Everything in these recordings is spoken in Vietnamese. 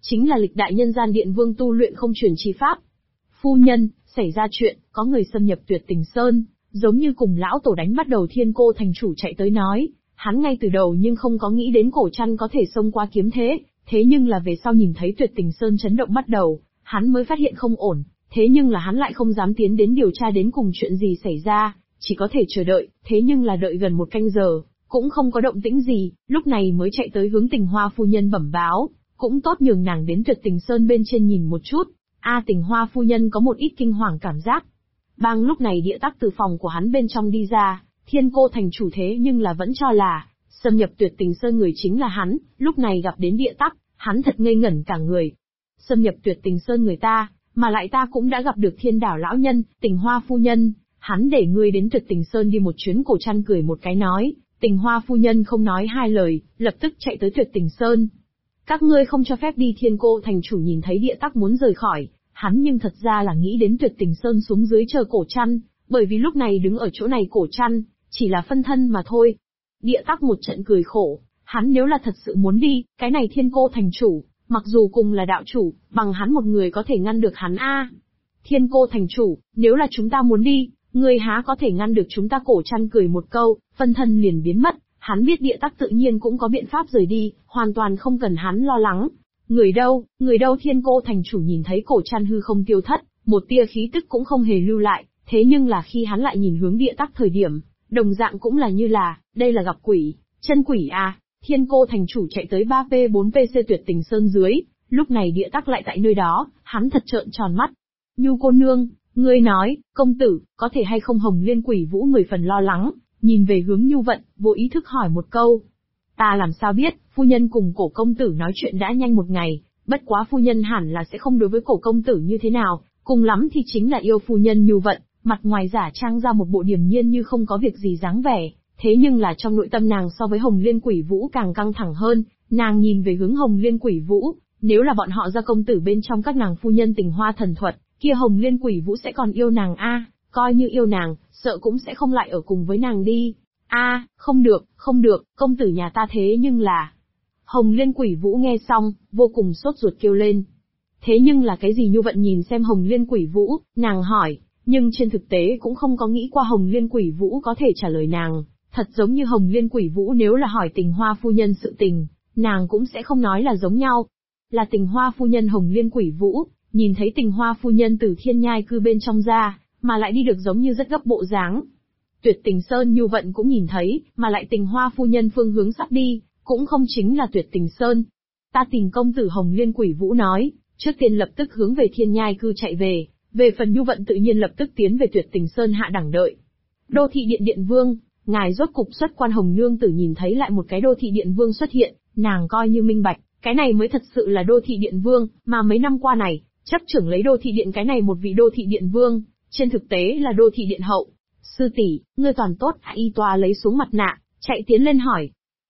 chính là lịch đại nhân gian điện vương tu luyện không truyền chi pháp. Phu nhân, xảy ra chuyện, có người xâm nhập Tuyệt Tình Sơn, giống như cùng lão tổ đánh bắt đầu Thiên Cô thành chủ chạy tới nói, hắn ngay từ đầu nhưng không có nghĩ đến Cổ Trăn có thể xông qua kiếm thế nhưng là về sau nhìn thấy Tuyệt Tình Sơn chấn động bắt đầu, hắn mới phát hiện không ổn, thế nhưng là hắn lại không dám tiến đến điều tra đến cùng chuyện gì xảy ra, chỉ có thể chờ đợi, thế nhưng là đợi gần 1 canh giờ, cũng không có động tĩnh gì, lúc này mới chạy tới hướng Tình Hoa phu nhân bẩm báo, cũng tốt nhường nàng đến Tuyệt Tình Sơn bên trên nhìn một chút. Tình Hoa phu nhân có một ít kinh hoàng cảm giác. Bang lúc này Địa Tắc từ phòng của hắn bên trong đi ra, Thiên Cô thành chủ thế nhưng là vẫn cho là, xâm nhập Tuyệt Tình Sơn người chính là hắn, lúc này gặp đến Địa Tắc, hắn thật ngây ngẩn cả người. Xâm nhập Tuyệt Tình Sơn người ta, mà lại ta cũng đã gặp được Thiên Đảo lão nhân, Tình Hoa phu nhân, hắn để ngươi đến Tuyệt Tình Sơn đi một chuyến. Cổ Trăn cười một cái nói, Tình Hoa phu nhân không nói hai lời, lập tức chạy tới Tuyệt Tình Sơn. Các ngươi không cho phép đi. Thiên Cô thành chủ nhìn thấy Địa Tắc muốn rời khỏi, hắn nhưng thật ra là nghĩ đến Tuyệt Tình Sơn xuống dưới chờ Cổ Trăn, bởi vì lúc này đứng ở chỗ này Cổ Trăn, chỉ là phân thân mà thôi. Địa Tắc một trận cười khổ, hắn nếu là thật sự muốn đi, cái này Thiên Cô thành chủ, mặc dù cùng là đạo chủ, bằng hắn một người có thể ngăn được hắn a? Thiên Cô thành chủ, nếu là chúng ta muốn đi, ngươi há có thể ngăn được chúng ta? Cổ Trăn cười một câu, phân thân liền biến mất, hắn biết Địa Tắc tự nhiên cũng có biện pháp rời đi, hoàn toàn không cần hắn lo lắng. Người đâu? Thiên Cô thành chủ nhìn thấy Cổ Trăn hư không tiêu thất, một tia khí tức cũng không hề lưu lại, thế nhưng là khi hắn lại nhìn hướng Địa Tắc thời điểm, đồng dạng cũng là như là, đây là gặp quỷ, chân quỷ à. Thiên Cô thành chủ chạy tới 3P4PC Tuyệt Tình Sơn dưới, lúc này Địa Tắc lại tại nơi đó, hắn thật trợn tròn mắt. Nhu cô nương, ngươi nói, công tử, có thể hay không? Hồng Liên Quỷ Vũ 10 phần lo lắng, nhìn về hướng Nhu Vận, vô ý thức hỏi một câu. Ta làm sao biết, phu nhân cùng Cổ công tử nói chuyện đã nhanh 1 ngày, bất quá phu nhân hẳn là sẽ không đối với Cổ công tử như thế nào, cùng lắm thì chính là yêu phu nhân. Nhu Vận, mặt ngoài giả trang ra một bộ điềm nhiên như không có việc gì dáng vẻ, thế nhưng là trong nội tâm nàng so với Hồng Liên Quỷ Vũ càng căng thẳng hơn, nàng nhìn về hướng Hồng Liên Quỷ Vũ, nếu là bọn họ ra công tử bên trong các nàng phu nhân Tình Hoa thần thuật, kia Hồng Liên Quỷ Vũ sẽ còn yêu nàng a? Coi như yêu nàng, sợ cũng sẽ không lại ở cùng với nàng đi. Không được, công tử nhà ta thế nhưng là... Hồng Liên Quỷ Vũ nghe xong, vô cùng sốt ruột kêu lên. Thế nhưng là cái gì? Nhu Vận nhìn xem Hồng Liên Quỷ Vũ, nàng hỏi, nhưng trên thực tế cũng không có nghĩ qua Hồng Liên Quỷ Vũ có thể trả lời nàng. Thật giống như Hồng Liên Quỷ Vũ nếu là hỏi Tình Hoa phu nhân sự tình, nàng cũng sẽ không nói là giống nhau. Là Tình Hoa phu nhân. Hồng Liên Quỷ Vũ, nhìn thấy Tình Hoa phu nhân từ Thiên Nhai cư bên trong ra, mà lại đi được giống như rất gấp bộ dáng. Tuyệt Tình Sơn Nhu Vận cũng nhìn thấy, mà lại Tình Hoa phu nhân phương hướng sắp đi, cũng không chính là Tuyệt Tình Sơn. Ta tìm công tử. Hồng Liên Quỷ Vũ nói, trước tiên lập tức hướng về Thiên Nhai cư chạy về, về phần Nhu Vận tự nhiên lập tức tiến về Tuyệt Tình Sơn hạ đẳng đợi. Đô thị điện điện vương, ngài rốt cục xuất quan. Hồng nương tử nhìn thấy lại một cái đô thị điện vương xuất hiện, nàng coi như minh bạch, cái này mới thật sự là đô thị điện vương, mà mấy năm qua này, chấp trưởng lấy đô thị điện cái này một vị đô thị điện vương, trên thực tế là đô thị điện hậu. Sư tỷ, ngươi toàn tốt? Y Toa lấy xuống mặt nạ, chạy tiến lên hỏi.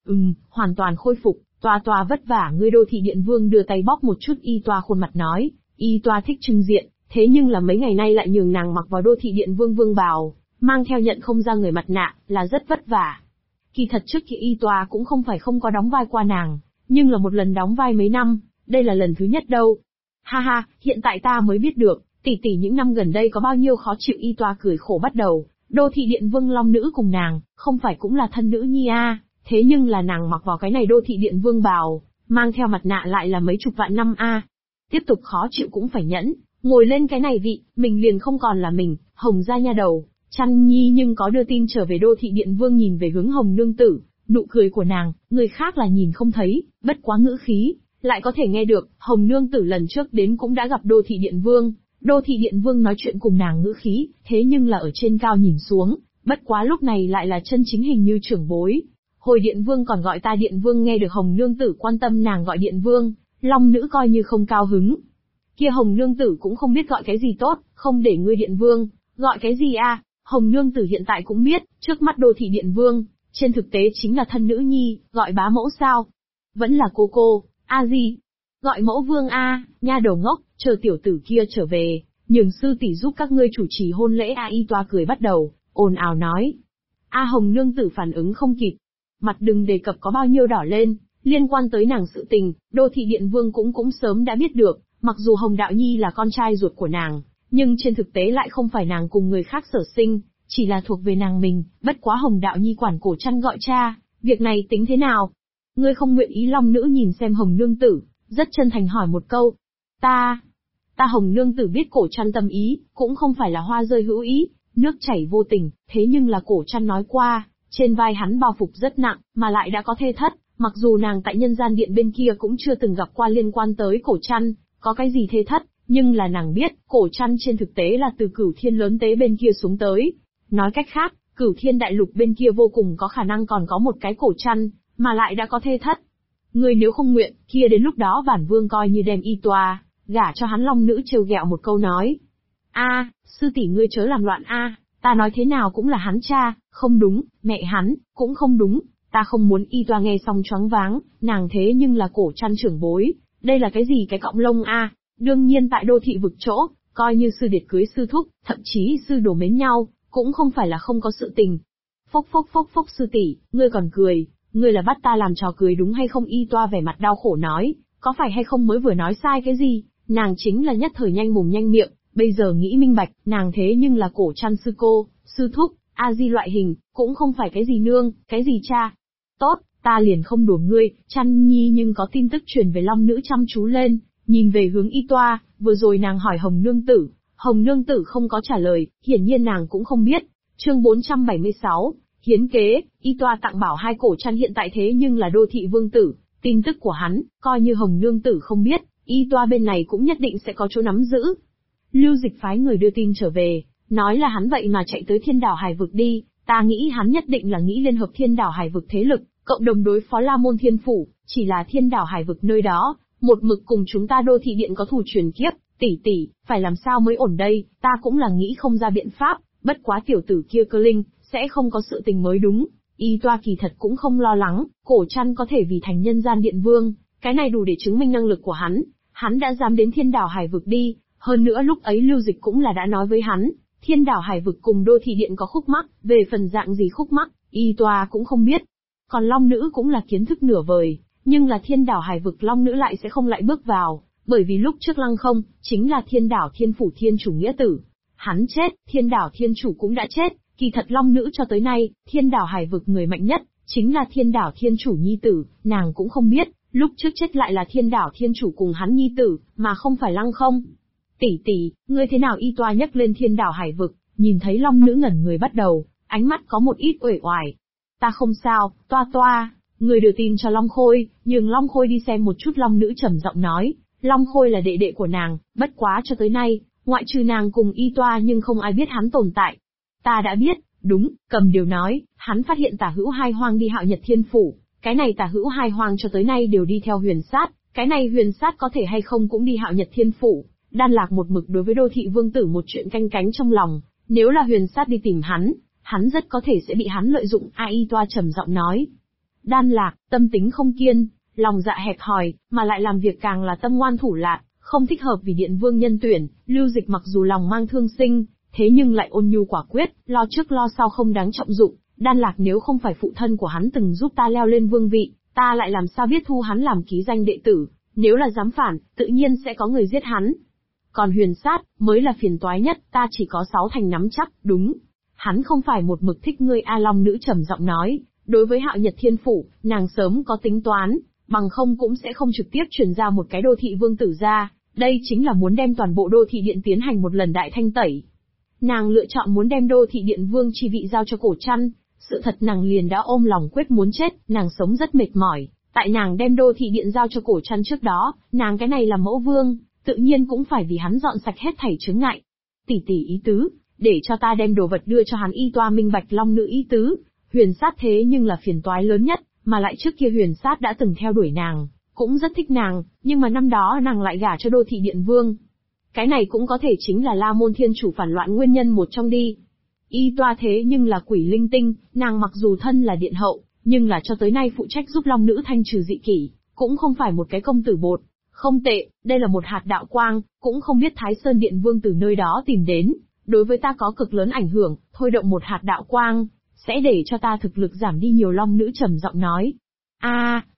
Hoàn toàn khôi phục, Toa vất vả ngươi. Đô thị điện vương đưa tay bóp một chút Y Toa khuôn mặt nói, Y Toa thích trưng diện, thế nhưng là mấy ngày nay lại nhường nàng mặc vào đô thị điện vương vương bào, mang theo nhận không ra người mặt nạ, là rất vất vả. Kỳ thật trước kia Y Toa cũng không phải không có đóng vai qua nàng, nhưng là một lần đóng vai mấy năm, đây là lần thứ nhất đâu. Ha, hiện tại ta mới biết được, tỷ những năm gần đây có bao nhiêu khó chịu. Y Toa cười khổ bắt đầu, đô thị điện vương long nữ cùng nàng, không phải cũng là thân nữ nhi a? Thế nhưng là nàng mặc vào cái này đô thị điện vương bào, mang theo mặt nạ lại là mấy chục vạn năm a. Tiếp tục khó chịu cũng phải nhẫn, ngồi lên cái này vị, mình liền không còn là mình. Hồng gia nha đầu, Chăn Nhi nhưng có đưa tin trở về. Đô thị điện vương nhìn về hướng Hồng nương tử, nụ cười của nàng, người khác là nhìn không thấy, bất quá ngữ khí, lại có thể nghe được. Hồng nương tử lần trước đến cũng đã gặp đô thị điện vương, đô thị điện vương nói chuyện cùng nàng ngữ khí, thế nhưng là ở trên cao nhìn xuống, bất quá lúc này lại là chân chính hình như trưởng bối. Hồi điện vương còn gọi ta điện vương, nghe được Hồng nương tử quan tâm nàng gọi điện vương, long nữ coi như không cao hứng. Kia Hồng nương tử cũng không biết gọi cái gì tốt, không để ngươi điện vương, gọi cái gì a? Hồng nương tử hiện tại cũng biết, trước mắt đô thị điện vương, trên thực tế chính là thân nữ nhi, gọi bá mẫu sao? Vẫn là cô, gì? Gọi mẫu vương a, nha đầu ngốc, chờ tiểu tử kia trở về, nhường sư tỷ giúp các ngươi chủ trì hôn lễ a. Y Toa cười bắt đầu, ồn ào nói. Hồng nương tử phản ứng không kịp, mặt đừng đề cập có bao nhiêu đỏ lên, Liên quan tới nàng sự tình, Đô Thị Điện Vương cũng sớm đã biết được, mặc dù Hồng Đạo Nhi là con trai ruột của nàng, nhưng trên thực tế lại không phải nàng cùng người khác sở sinh, chỉ là thuộc về nàng mình, bất quá Hồng Đạo Nhi quản cổ chăn gọi cha, việc này tính thế nào? Ngươi không nguyện ý? Long nữ nhìn xem Hồng nương tử, rất chân thành hỏi một câu. Ta Hồng nương tử biết cổ chăn tâm ý, cũng không phải là hoa rơi hữu ý, nước chảy vô tình, thế nhưng là cổ chăn nói qua, trên vai hắn bao phục rất nặng, mà lại đã có thê thất, mặc dù nàng tại nhân gian điện bên kia cũng chưa từng gặp qua liên quan tới cổ chăn, có cái gì thê thất, nhưng là nàng biết, cổ chăn trên thực tế là từ Cửu Thiên lớn tế bên kia xuống tới. Nói cách khác, Cửu Thiên đại lục bên kia vô cùng có khả năng còn có một cái cổ chăn, mà lại đã có thê thất. Ngươi nếu không nguyện, kia đến lúc đó bản vương coi như đem y toa, gả cho hắn. Long nữ trêu ghẹo một câu nói. Sư tỷ ngươi chớ làm loạn ta nói thế nào cũng là hắn cha, không đúng, mẹ hắn, cũng không đúng, ta không muốn. Y toa nghe xong choáng váng, nàng thế nhưng là cổ chăn trưởng bối, đây là cái gì cái cọng lông đương nhiên tại Đô Thị vực chỗ, coi như sư điệt cưới sư thúc, thậm chí sư đồ mến nhau, cũng không phải là không có sự tình. Phốc phốc sư tỷ, ngươi còn cười, ngươi là bắt ta làm trò cười đúng hay không? Y toa vẻ mặt đau khổ nói, có phải hay không mới vừa nói sai cái gì? Nàng chính là nhất thời nhanh mồm nhanh miệng, bây giờ nghĩ minh bạch, nàng thế nhưng là cổ chăn sư cô, sư thúc, a di loại hình, cũng không phải cái gì nương, cái gì cha. Tốt, ta liền không đùa ngươi. Chăn nhi nhưng có tin tức truyền về. Long nữ chăm chú lên, nhìn về hướng y toa, vừa rồi nàng hỏi Hồng nương tử không có trả lời, hiển nhiên nàng cũng không biết. Chương 476, hiến kế. Y toa tặng bảo hai cổ chăn hiện tại thế nhưng là Đô Thị vương tử, tin tức của hắn, coi như Hồng nương tử không biết, y toa bên này cũng nhất định sẽ có chỗ nắm giữ. Lưu Dịch phái người đưa tin trở về, nói là hắn vậy mà chạy tới Thiên Đảo Hải vực đi, ta nghĩ hắn nhất định là nghĩ liên hợp Thiên Đảo Hải vực thế lực, cộng đồng đối phó La Môn Thiên Phủ, chỉ là Thiên Đảo Hải vực nơi đó, một mực cùng chúng ta Đô Thị Điện có thù truyền kiếp, tỷ, phải làm sao mới ổn đây? Ta cũng là nghĩ không ra biện pháp, bất quá tiểu tử kia Cơ Linh, sẽ không có sự tình mới đúng. Y toa kỳ thật cũng không lo lắng, cổ chăn có thể vì thành nhân gian điện vương, cái này đủ để chứng minh năng lực của hắn đã dám đến Thiên Đảo Hải vực đi, hơn nữa lúc ấy Lưu Dịch cũng là đã nói với hắn, Thiên Đảo Hải vực cùng Đô Thị Điện có khúc mắc, về phần dạng gì khúc mắc, y toa cũng không biết. Còn Long nữ cũng là kiến thức nửa vời, nhưng là Thiên Đảo Hải vực Long nữ lại sẽ không lại bước vào, bởi vì lúc trước Lăng Không, chính là Thiên Đảo Thiên Phủ Thiên Chủ nghĩa tử. Hắn chết, Thiên Đảo Thiên Chủ cũng đã chết, kỳ thật Long nữ cho tới nay, Thiên Đảo Hải vực người mạnh nhất, chính là Thiên Đảo Thiên Chủ nhi tử, nàng cũng không biết, lúc trước chết lại là Thiên Đảo Thiên Chủ cùng hắn nhi tử, mà không phải Lăng Không. Tỷ, ngươi thế nào? Y toa nhắc lên Thiên Đảo Hải vực, nhìn thấy Long nữ ngẩn người bắt đầu, ánh mắt có một ít uể oải. Ta không sao, toa, người đưa tin cho Long Khôi, nhường Long Khôi đi xem một chút. Long nữ trầm giọng nói, Long Khôi là đệ đệ của nàng, bất quá cho tới nay, ngoại trừ nàng cùng y toa nhưng không ai biết hắn tồn tại. Ta đã biết, đúng, Cầm Điều nói, hắn phát hiện Tả Hữu Hai Hoang đi Hạo Nhật Thiên Phủ, cái này Tả Hữu Hai Hoang cho tới nay đều đi theo Huyền Sát, cái này Huyền Sát có thể hay không cũng đi Hạo Nhật Thiên Phủ. Đan Lạc một mực đối với Đô Thị vương tử một chuyện canh cánh trong lòng, nếu là Huyền Sát đi tìm hắn rất có thể sẽ bị hắn lợi dụng. Y toa trầm giọng nói. Đan Lạc, tâm tính không kiên, lòng dạ hẹp hòi, mà lại làm việc càng là tâm ngoan thủ lạn, không thích hợp vì Điện vương nhân tuyển. Lưu Dịch mặc dù lòng mang thương sinh, thế nhưng lại ôn nhu quả quyết, lo trước lo sau không đáng trọng dụng. Đan Lạc nếu không phải phụ thân của hắn từng giúp ta leo lên vương vị, ta lại làm sao biết thu hắn làm ký danh đệ tử, nếu là dám phản, tự nhiên sẽ có người giết hắn. Còn Huyền Sát, mới là phiền toái nhất, ta chỉ có 6 thành nắm chắc, đúng. Hắn không phải một mực thích ngươi. Long nữ trầm giọng nói, đối với Hạo Nhật Thiên Phủ, nàng sớm có tính toán, bằng không cũng sẽ không trực tiếp truyền ra một cái Đô Thị vương tử ra, đây chính là muốn đem toàn bộ Đô Thị Điện tiến hành một lần đại thanh tẩy. Nàng lựa chọn muốn đem Đô Thị Điện vương chi vị giao cho cổ chăn, sự thật nàng liền đã ôm lòng quyết muốn chết, nàng sống rất mệt mỏi, tại nàng đem Đô Thị Điện giao cho cổ chăn trước đó, nàng cái này là mẫu vương, tự nhiên cũng phải vì hắn dọn sạch hết thảy chướng ngại. Tỷ ý tứ, để cho ta đem đồ vật đưa cho hắn. Y toa minh bạch Long nữ ý tứ, Huyền Sát thế nhưng là phiền toái lớn nhất, mà lại trước kia Huyền Sát đã từng theo đuổi nàng, cũng rất thích nàng, nhưng mà năm đó nàng lại gả cho Đô Thị Điện vương. Cái này cũng có thể chính là La Môn Thiên Chủ phản loạn nguyên nhân một trong đi. Y toa thế nhưng là quỷ linh tinh, nàng mặc dù thân là điện hậu, nhưng là cho tới nay phụ trách giúp Long nữ thanh trừ dị kỷ, cũng không phải một cái công tử bột. Không tệ, đây là một hạt đạo quang, cũng không biết Thái Sơn Điện vương từ nơi đó tìm đến, đối với ta có cực lớn ảnh hưởng, thôi động một hạt đạo quang, sẽ để cho ta thực lực giảm đi nhiều. Long nữ trầm giọng nói. Vậy,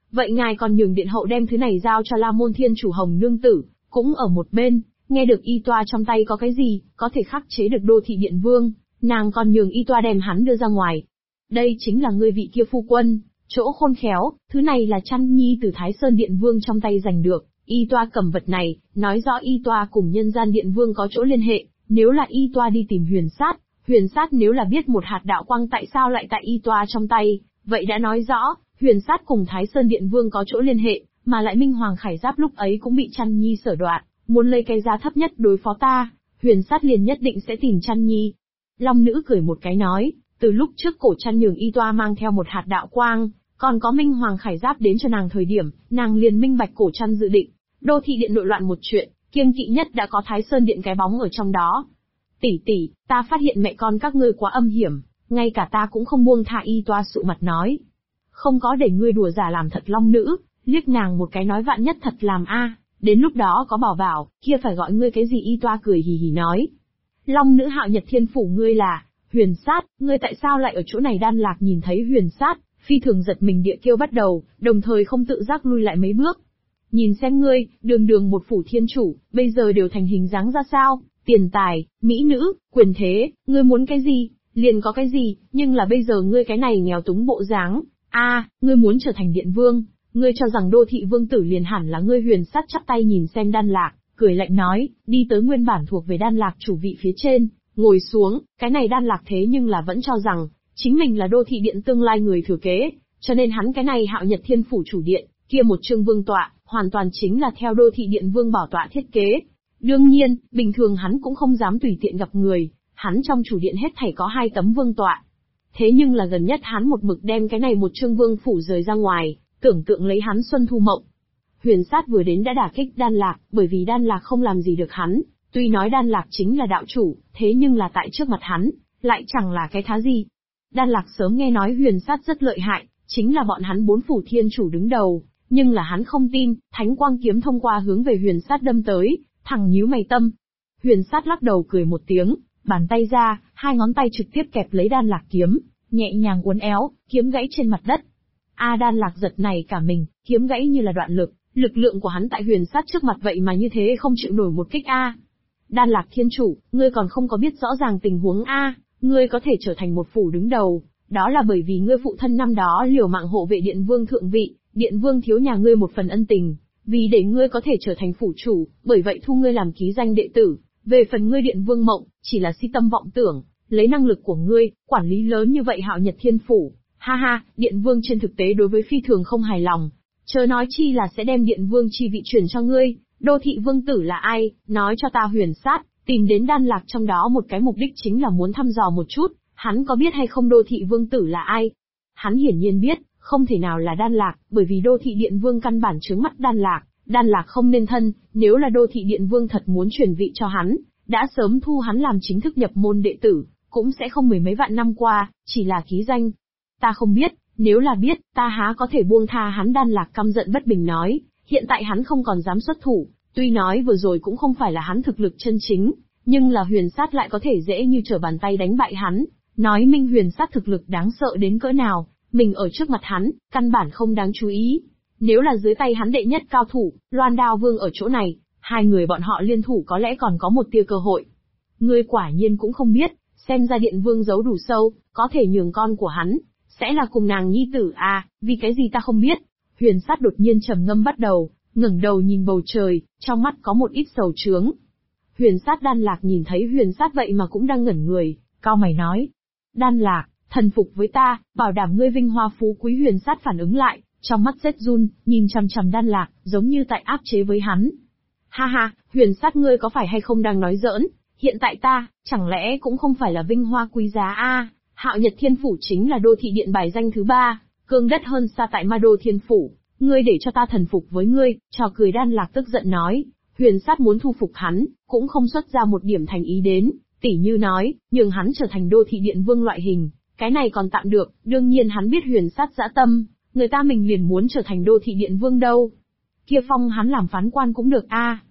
vậy ngài còn nhường điện hậu đem thứ này giao cho La Môn Thiên Chủ Hồng Nương Tử, cũng ở một bên, nghe được y toa trong tay có cái gì, có thể khắc chế được Đô Thị Điện Vương, nàng còn nhường y toa đem hắn đưa ra ngoài. Đây chính là ngươi vị kia phu quân, chỗ khôn khéo, thứ này là Chăn Nhi từ Thái Sơn Điện Vương trong tay giành được, y toa cầm vật này, nói rõ y toa cùng Nhân Gian Điện Vương có chỗ liên hệ, nếu là y toa đi tìm Huyền Sát nếu là biết một hạt đạo quang tại sao lại tại y toa trong tay, vậy đã nói rõ, Huyền Sát cùng Thái Sơn Điện Vương có chỗ liên hệ, mà lại Minh Hoàng Khải Giáp lúc ấy cũng bị Chăn Nhi sở đoạt, muốn lấy cái giá thấp nhất đối phó ta, Huyền Sát liền nhất định sẽ tìm Chăn Nhi. Long Nữ cười một cái nói, từ lúc trước cổ Chăn nhường y toa mang theo một hạt đạo quang, còn có Minh Hoàng Khải Giáp đến cho nàng thời điểm, nàng liền minh bạch cổ Chăn dự định, Đô Thị Điện nội loạn một chuyện, kiêng kỵ nhất đã có Thái Sơn Điện cái bóng ở trong đó. Tỷ, ta phát hiện mẹ con các ngươi quá âm hiểm, ngay cả ta cũng không buông tha. Y toa sụ mặt nói, không có để ngươi đùa giả làm thật. Long Nữ liếc nàng một cái nói, vạn nhất thật làm a, đến lúc đó có bảo bảo, kia phải gọi ngươi cái gì? Y toa cười hì hì nói, Long Nữ Hạo Nhật Thiên Phủ ngươi là Huyền Sát, ngươi tại sao lại ở chỗ này? Đan Lạc nhìn thấy Huyền Sát, phi thường giật mình địa kêu bắt đầu, đồng thời không tự giác lui lại mấy bước. Nhìn xem ngươi, đường một phủ thiên chủ, bây giờ đều thành hình dáng ra sao? Tiền tài, mỹ nữ, quyền thế, ngươi muốn cái gì, liền có cái gì, nhưng là bây giờ ngươi cái này nghèo túng bộ dáng, ngươi muốn trở thành điện vương, ngươi cho rằng Đô Thị Vương Tử liền hẳn là ngươi? Huyền Sát chắp tay nhìn xem Đan Lạc, cười lạnh nói, đi tới nguyên bản thuộc về Đan Lạc chủ vị phía trên, ngồi xuống. Cái này Đan Lạc thế nhưng là vẫn cho rằng, chính mình là Đô Thị Điện tương lai người thừa kế, cho nên hắn cái này Hạo Nhật Thiên Phủ chủ điện, kia một chương vương tọa, hoàn toàn chính là theo Đô Thị Điện Vương bảo tọa thiết kế. Đương nhiên, bình thường hắn cũng không dám tùy tiện gặp người, hắn trong chủ điện hết thảy có 2 tấm vương tọa. Thế nhưng là gần nhất hắn một mực đem cái này một chương vương phủ rời ra ngoài, tưởng tượng lấy hắn xuân thu mộng. Huyền Sát vừa đến đã đả kích Đan Lạc, bởi vì Đan Lạc không làm gì được hắn, tuy nói Đan Lạc chính là đạo chủ, thế nhưng là tại trước mặt hắn, lại chẳng là cái thá gì. Đan Lạc sớm nghe nói Huyền Sát rất lợi hại, chính là bọn hắn 4 phủ thiên chủ đứng đầu, nhưng là hắn không tin. Thánh quang kiếm thông qua hướng về Huyền Sát đâm tới, thẳng nhíu mày tâm. Huyền Sát lắc đầu cười một tiếng, bàn tay ra, 2 ngón tay trực tiếp kẹp lấy Đan Lạc kiếm, nhẹ nhàng uốn éo, kiếm gãy trên mặt đất. Đan Lạc giật này cả mình, kiếm gãy như là đoạn lực, lực lượng của hắn tại Huyền Sát trước mặt vậy mà như thế không chịu nổi một kích Đan Lạc thiên chủ, ngươi còn không có biết rõ ràng tình huống ngươi có thể trở thành một phủ đứng đầu, đó là bởi vì ngươi phụ thân năm đó liều mạng hộ vệ Điện Vương thượng vị, Điện Vương thiếu nhà ngươi một phần ân tình, vì để ngươi có thể trở thành phủ chủ, bởi vậy thu ngươi làm ký danh đệ tử. Về phần ngươi Điện Vương mộng, chỉ là si tâm vọng tưởng, lấy năng lực của ngươi, quản lý lớn như vậy Hạo Nhật Thiên Phủ. Ha, Điện Vương trên thực tế đối với phi thường không hài lòng, chớ nói chi là sẽ đem Điện Vương chi vị chuyển cho ngươi. Đô Thị Vương Tử là ai, nói cho ta. Huyền Sát tìm đến Đan Lạc trong đó một cái mục đích chính là muốn thăm dò một chút, hắn có biết hay không Đô Thị Vương Tử là ai. Hắn hiển nhiên biết, không thể nào là Đan Lạc, bởi vì Đô Thị Điện Vương căn bản trướng mắt Đan Lạc không nên thân, nếu là Đô Thị Điện Vương thật muốn truyền vị cho hắn, đã sớm thu hắn làm chính thức nhập môn đệ tử, cũng sẽ không mười mấy vạn năm qua, chỉ là ký danh. Ta không biết, nếu là biết, ta há có thể buông tha hắn? Đan Lạc căm giận bất bình nói, hiện tại hắn không còn dám xuất thủ, tuy nói vừa rồi cũng không phải là hắn thực lực chân chính, nhưng là Huyền Sát lại có thể dễ như trở bàn tay đánh bại hắn, nói minh Huyền Sát thực lực đáng sợ đến cỡ nào, mình ở trước mặt hắn, căn bản không đáng chú ý. Nếu là dưới tay hắn đệ nhất cao thủ, Loan Đao Vương ở chỗ này, 2 người bọn họ liên thủ có lẽ còn có một tia cơ hội. Ngươi quả nhiên cũng không biết, xem ra Điện Vương giấu đủ sâu, có thể nhường con của hắn sẽ là cùng nàng nhi tử vì cái gì ta không biết. Huyền Sát đột nhiên trầm ngâm bắt đầu, ngẩng đầu nhìn bầu trời, trong mắt có một ít sầu trướng. Huyền Sát Đan Lạc nhìn thấy Huyền Sát vậy mà cũng đang ngẩn người, cau mày nói, Đan Lạc, thần phục với ta, bảo đảm ngươi vinh hoa phú quý. Huyền Sát phản ứng lại, trong mắt rét run, nhìn chằm chằm Đan Lạc, giống như tại áp chế với hắn. Ha, Huyền Sát ngươi có phải hay không đang nói giỡn? Hiện tại ta, chẳng lẽ cũng không phải là vinh hoa quý giá Hạo Nhật Thiên Phủ chính là Đô Thị Điện bài danh thứ 3, cương đất hơn xa tại Ma Đô Thiên Phủ. Ngươi để cho ta thần phục với ngươi, trò cười. Đan Lạc tức giận nói, Huyền Sát muốn thu phục hắn, cũng không xuất ra một điểm thành ý đến, tỉ như nói, nhường hắn trở thành Đô Thị Điện Vương loại hình, cái này còn tạm được, đương nhiên hắn biết Huyền Sát dã tâm, người ta mình liền muốn trở thành Đô Thị Điện Vương đâu. Kia phong hắn làm phán quan cũng được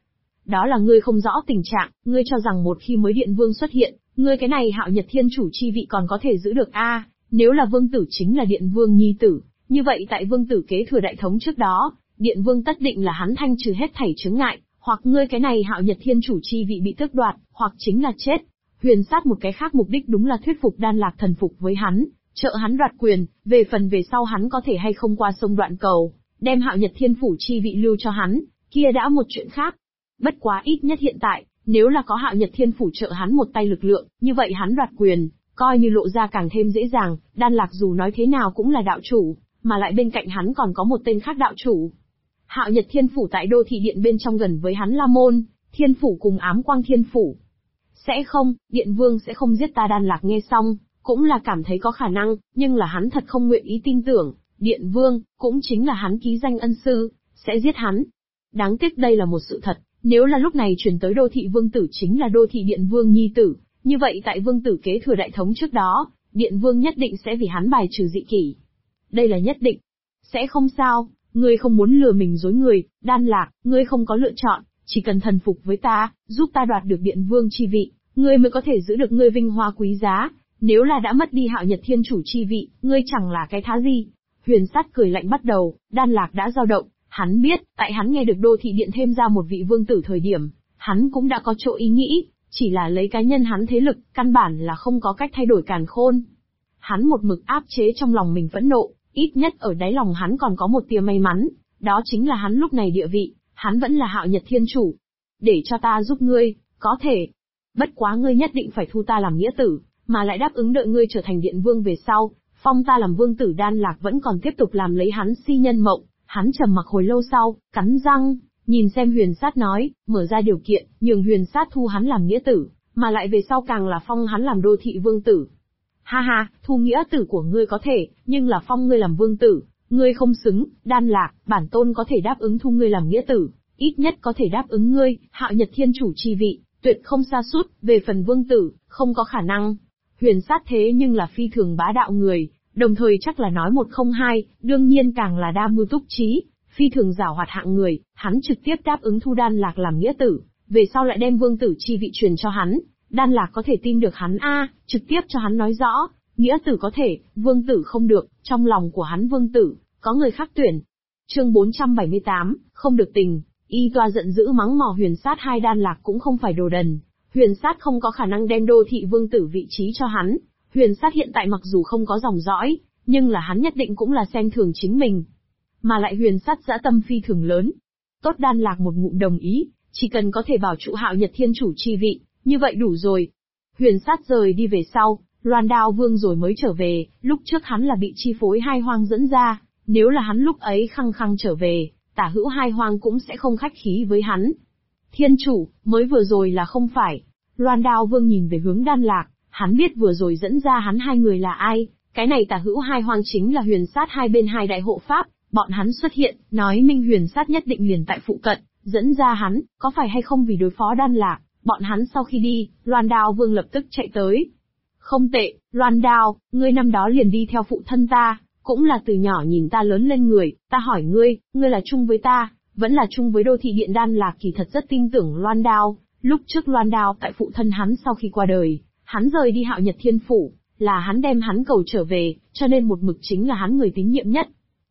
Đó là ngươi không rõ tình trạng, ngươi cho rằng một khi mới Điện Vương xuất hiện, ngươi cái này Hạo Nhật Thiên Chủ chi vị còn có thể giữ được Nếu là Vương Tử chính là Điện Vương nhi tử, Như vậy tại vương tử kế thừa đại thống trước đó, Điện Vương tất định là hắn thanh trừ hết thảy chướng ngại, hoặc ngươi cái này Hạo Nhật Thiên Chủ chi vị bị tước đoạt, hoặc chính là chết. Huyền Sát một cái khác mục đích đúng là thuyết phục Đan Lạc thần phục với hắn, trợ hắn đoạt quyền, về phần về sau hắn có thể hay không qua sông Đoạn Cầu, đem Hạo Nhật Thiên Phủ chi vị lưu cho hắn, kia đã một chuyện khác. Bất quá ít nhất hiện tại, nếu là có Hạo Nhật Thiên Phủ trợ hắn một tay lực lượng, như vậy hắn đoạt quyền, coi như lộ ra càng thêm dễ dàng. Đan Lạc dù nói thế nào cũng là đạo chủ, mà lại bên cạnh hắn còn có một tên khác đạo chủ. Hạo Nhật Thiên Phủ tại Đô Thị Điện bên trong gần với hắn La Môn Thiên Phủ cùng Ám Quang Thiên Phủ. Sẽ không, Điện Vương sẽ không giết ta. Đan Lạc nghe xong, cũng là cảm thấy có khả năng, nhưng là hắn thật không nguyện ý tin tưởng, Điện Vương, cũng chính là hắn ký danh ân sư, sẽ giết hắn. Đáng tiếc đây là một sự thật, nếu là lúc này truyền tới Đô Thị Vương tử chính là Đô Thị Điện Vương nhi tử, như vậy tại Vương tử kế thừa đại thống trước đó, Điện Vương nhất định sẽ vì hắn bài trừ dị kỷ. Đây là nhất định. Sẽ không sao, ngươi không muốn lừa mình dối người, Đan Lạc, ngươi không có lựa chọn, chỉ cần thần phục với ta, giúp ta đoạt được Điện Vương chi vị, ngươi mới có thể giữ được ngươi vinh hoa quý giá, nếu là đã mất đi Hạo Nhật Thiên Chủ chi vị, ngươi chẳng là cái thá gì. Huyền Sát cười lạnh bắt đầu, Đan Lạc đã dao động, hắn biết, tại hắn nghe được Đô Thị Điện thêm ra một vị vương tử thời điểm, hắn cũng đã có chỗ ý nghĩ, chỉ là lấy cá nhân hắn thế lực, căn bản là không có cách thay đổi càn khôn. Hắn một mực áp chế trong lòng mình phẫn nộ, ít nhất ở đáy lòng hắn còn có một tia may mắn, đó chính là hắn lúc này địa vị, hắn vẫn là Hạo Nhật Thiên Chủ. Để cho ta giúp ngươi, có thể. Bất quá ngươi nhất định phải thu ta làm nghĩa tử, mà lại đáp ứng đợi ngươi trở thành Điện Vương về sau, phong ta làm vương tử. Đan Lạc vẫn còn tiếp tục làm lấy hắn si nhân mộng, hắn trầm mặc hồi lâu sau, cắn răng, nhìn xem Huyền Sát nói, mở ra điều kiện, nhường Huyền Sát thu hắn làm nghĩa tử, mà lại về sau càng là phong hắn làm Đô Thị Vương tử. Ha ha, thu nghĩa tử của ngươi có thể, nhưng là phong ngươi làm vương tử, ngươi không xứng. Đan Lạc, bản tôn có thể đáp ứng thu ngươi làm nghĩa tử, ít nhất có thể đáp ứng ngươi, Hạo Nhật Thiên Chủ chi vị, tuyệt không sa sút, về phần vương tử, không có khả năng. Huyền Sát thế nhưng là phi thường bá đạo người, đồng thời chắc là nói một không hai, đương nhiên càng là đa mưu túc trí, phi thường giảo hoạt hạng người, hắn trực tiếp đáp ứng thu Đan Lạc làm nghĩa tử, về sau lại đem vương tử chi vị truyền cho hắn. Đan Lạc có thể tin được hắn trực tiếp cho hắn nói rõ, nghĩa tử có thể, vương tử không được, trong lòng của hắn vương tử, có người khác tuyển. Chương 478, không được tình, y toa giận dữ mắng mỏ Huyền Sát hai. Đan Lạc cũng không phải đồ đần, Huyền Sát không có khả năng đem Đô Thị Vương tử vị trí cho hắn. Huyền Sát hiện tại mặc dù không có dòng dõi, nhưng là hắn nhất định cũng là xem thường chính mình. Mà lại Huyền Sát dã tâm phi thường lớn. Tốt. Đan Lạc một ngụm đồng ý, chỉ cần có thể bảo trụ Hạo Nhật Thiên Chủ chi vị, như vậy đủ rồi. Huyền Sát rời đi về sau, Loan Đao Vương rồi mới trở về, lúc trước hắn là bị chi phối Hai Hoang dẫn ra, nếu là hắn lúc ấy khăng khăng trở về, tả hữu Hai Hoang cũng sẽ không khách khí với hắn. Thiên Chủ, mới vừa rồi là không phải. Loan Đao Vương nhìn về hướng Đan Lạc, hắn biết vừa rồi dẫn ra hắn hai người là ai, cái này tả hữu Hai Hoang chính là Huyền Sát hai bên hai đại hộ pháp, bọn hắn xuất hiện, nói minh Huyền Sát nhất định liền tại phụ cận, dẫn ra hắn, có phải hay không vì đối phó Đan Lạc. Bọn hắn sau khi đi, Loan Đao Vương lập tức chạy tới. Không tệ, Loan Đao, ngươi năm đó liền đi theo phụ thân ta, cũng là từ nhỏ nhìn ta lớn lên người, ta hỏi ngươi là chung với ta, vẫn là chung với Đô Thị Điện? Đan Lạc kỳ thật rất tin tưởng Loan Đao, lúc trước Loan Đao tại phụ thân hắn sau khi qua đời, hắn rời đi Hạo Nhật Thiên Phủ, là hắn đem hắn cầu trở về, cho nên một mực chính là hắn người tín nhiệm nhất.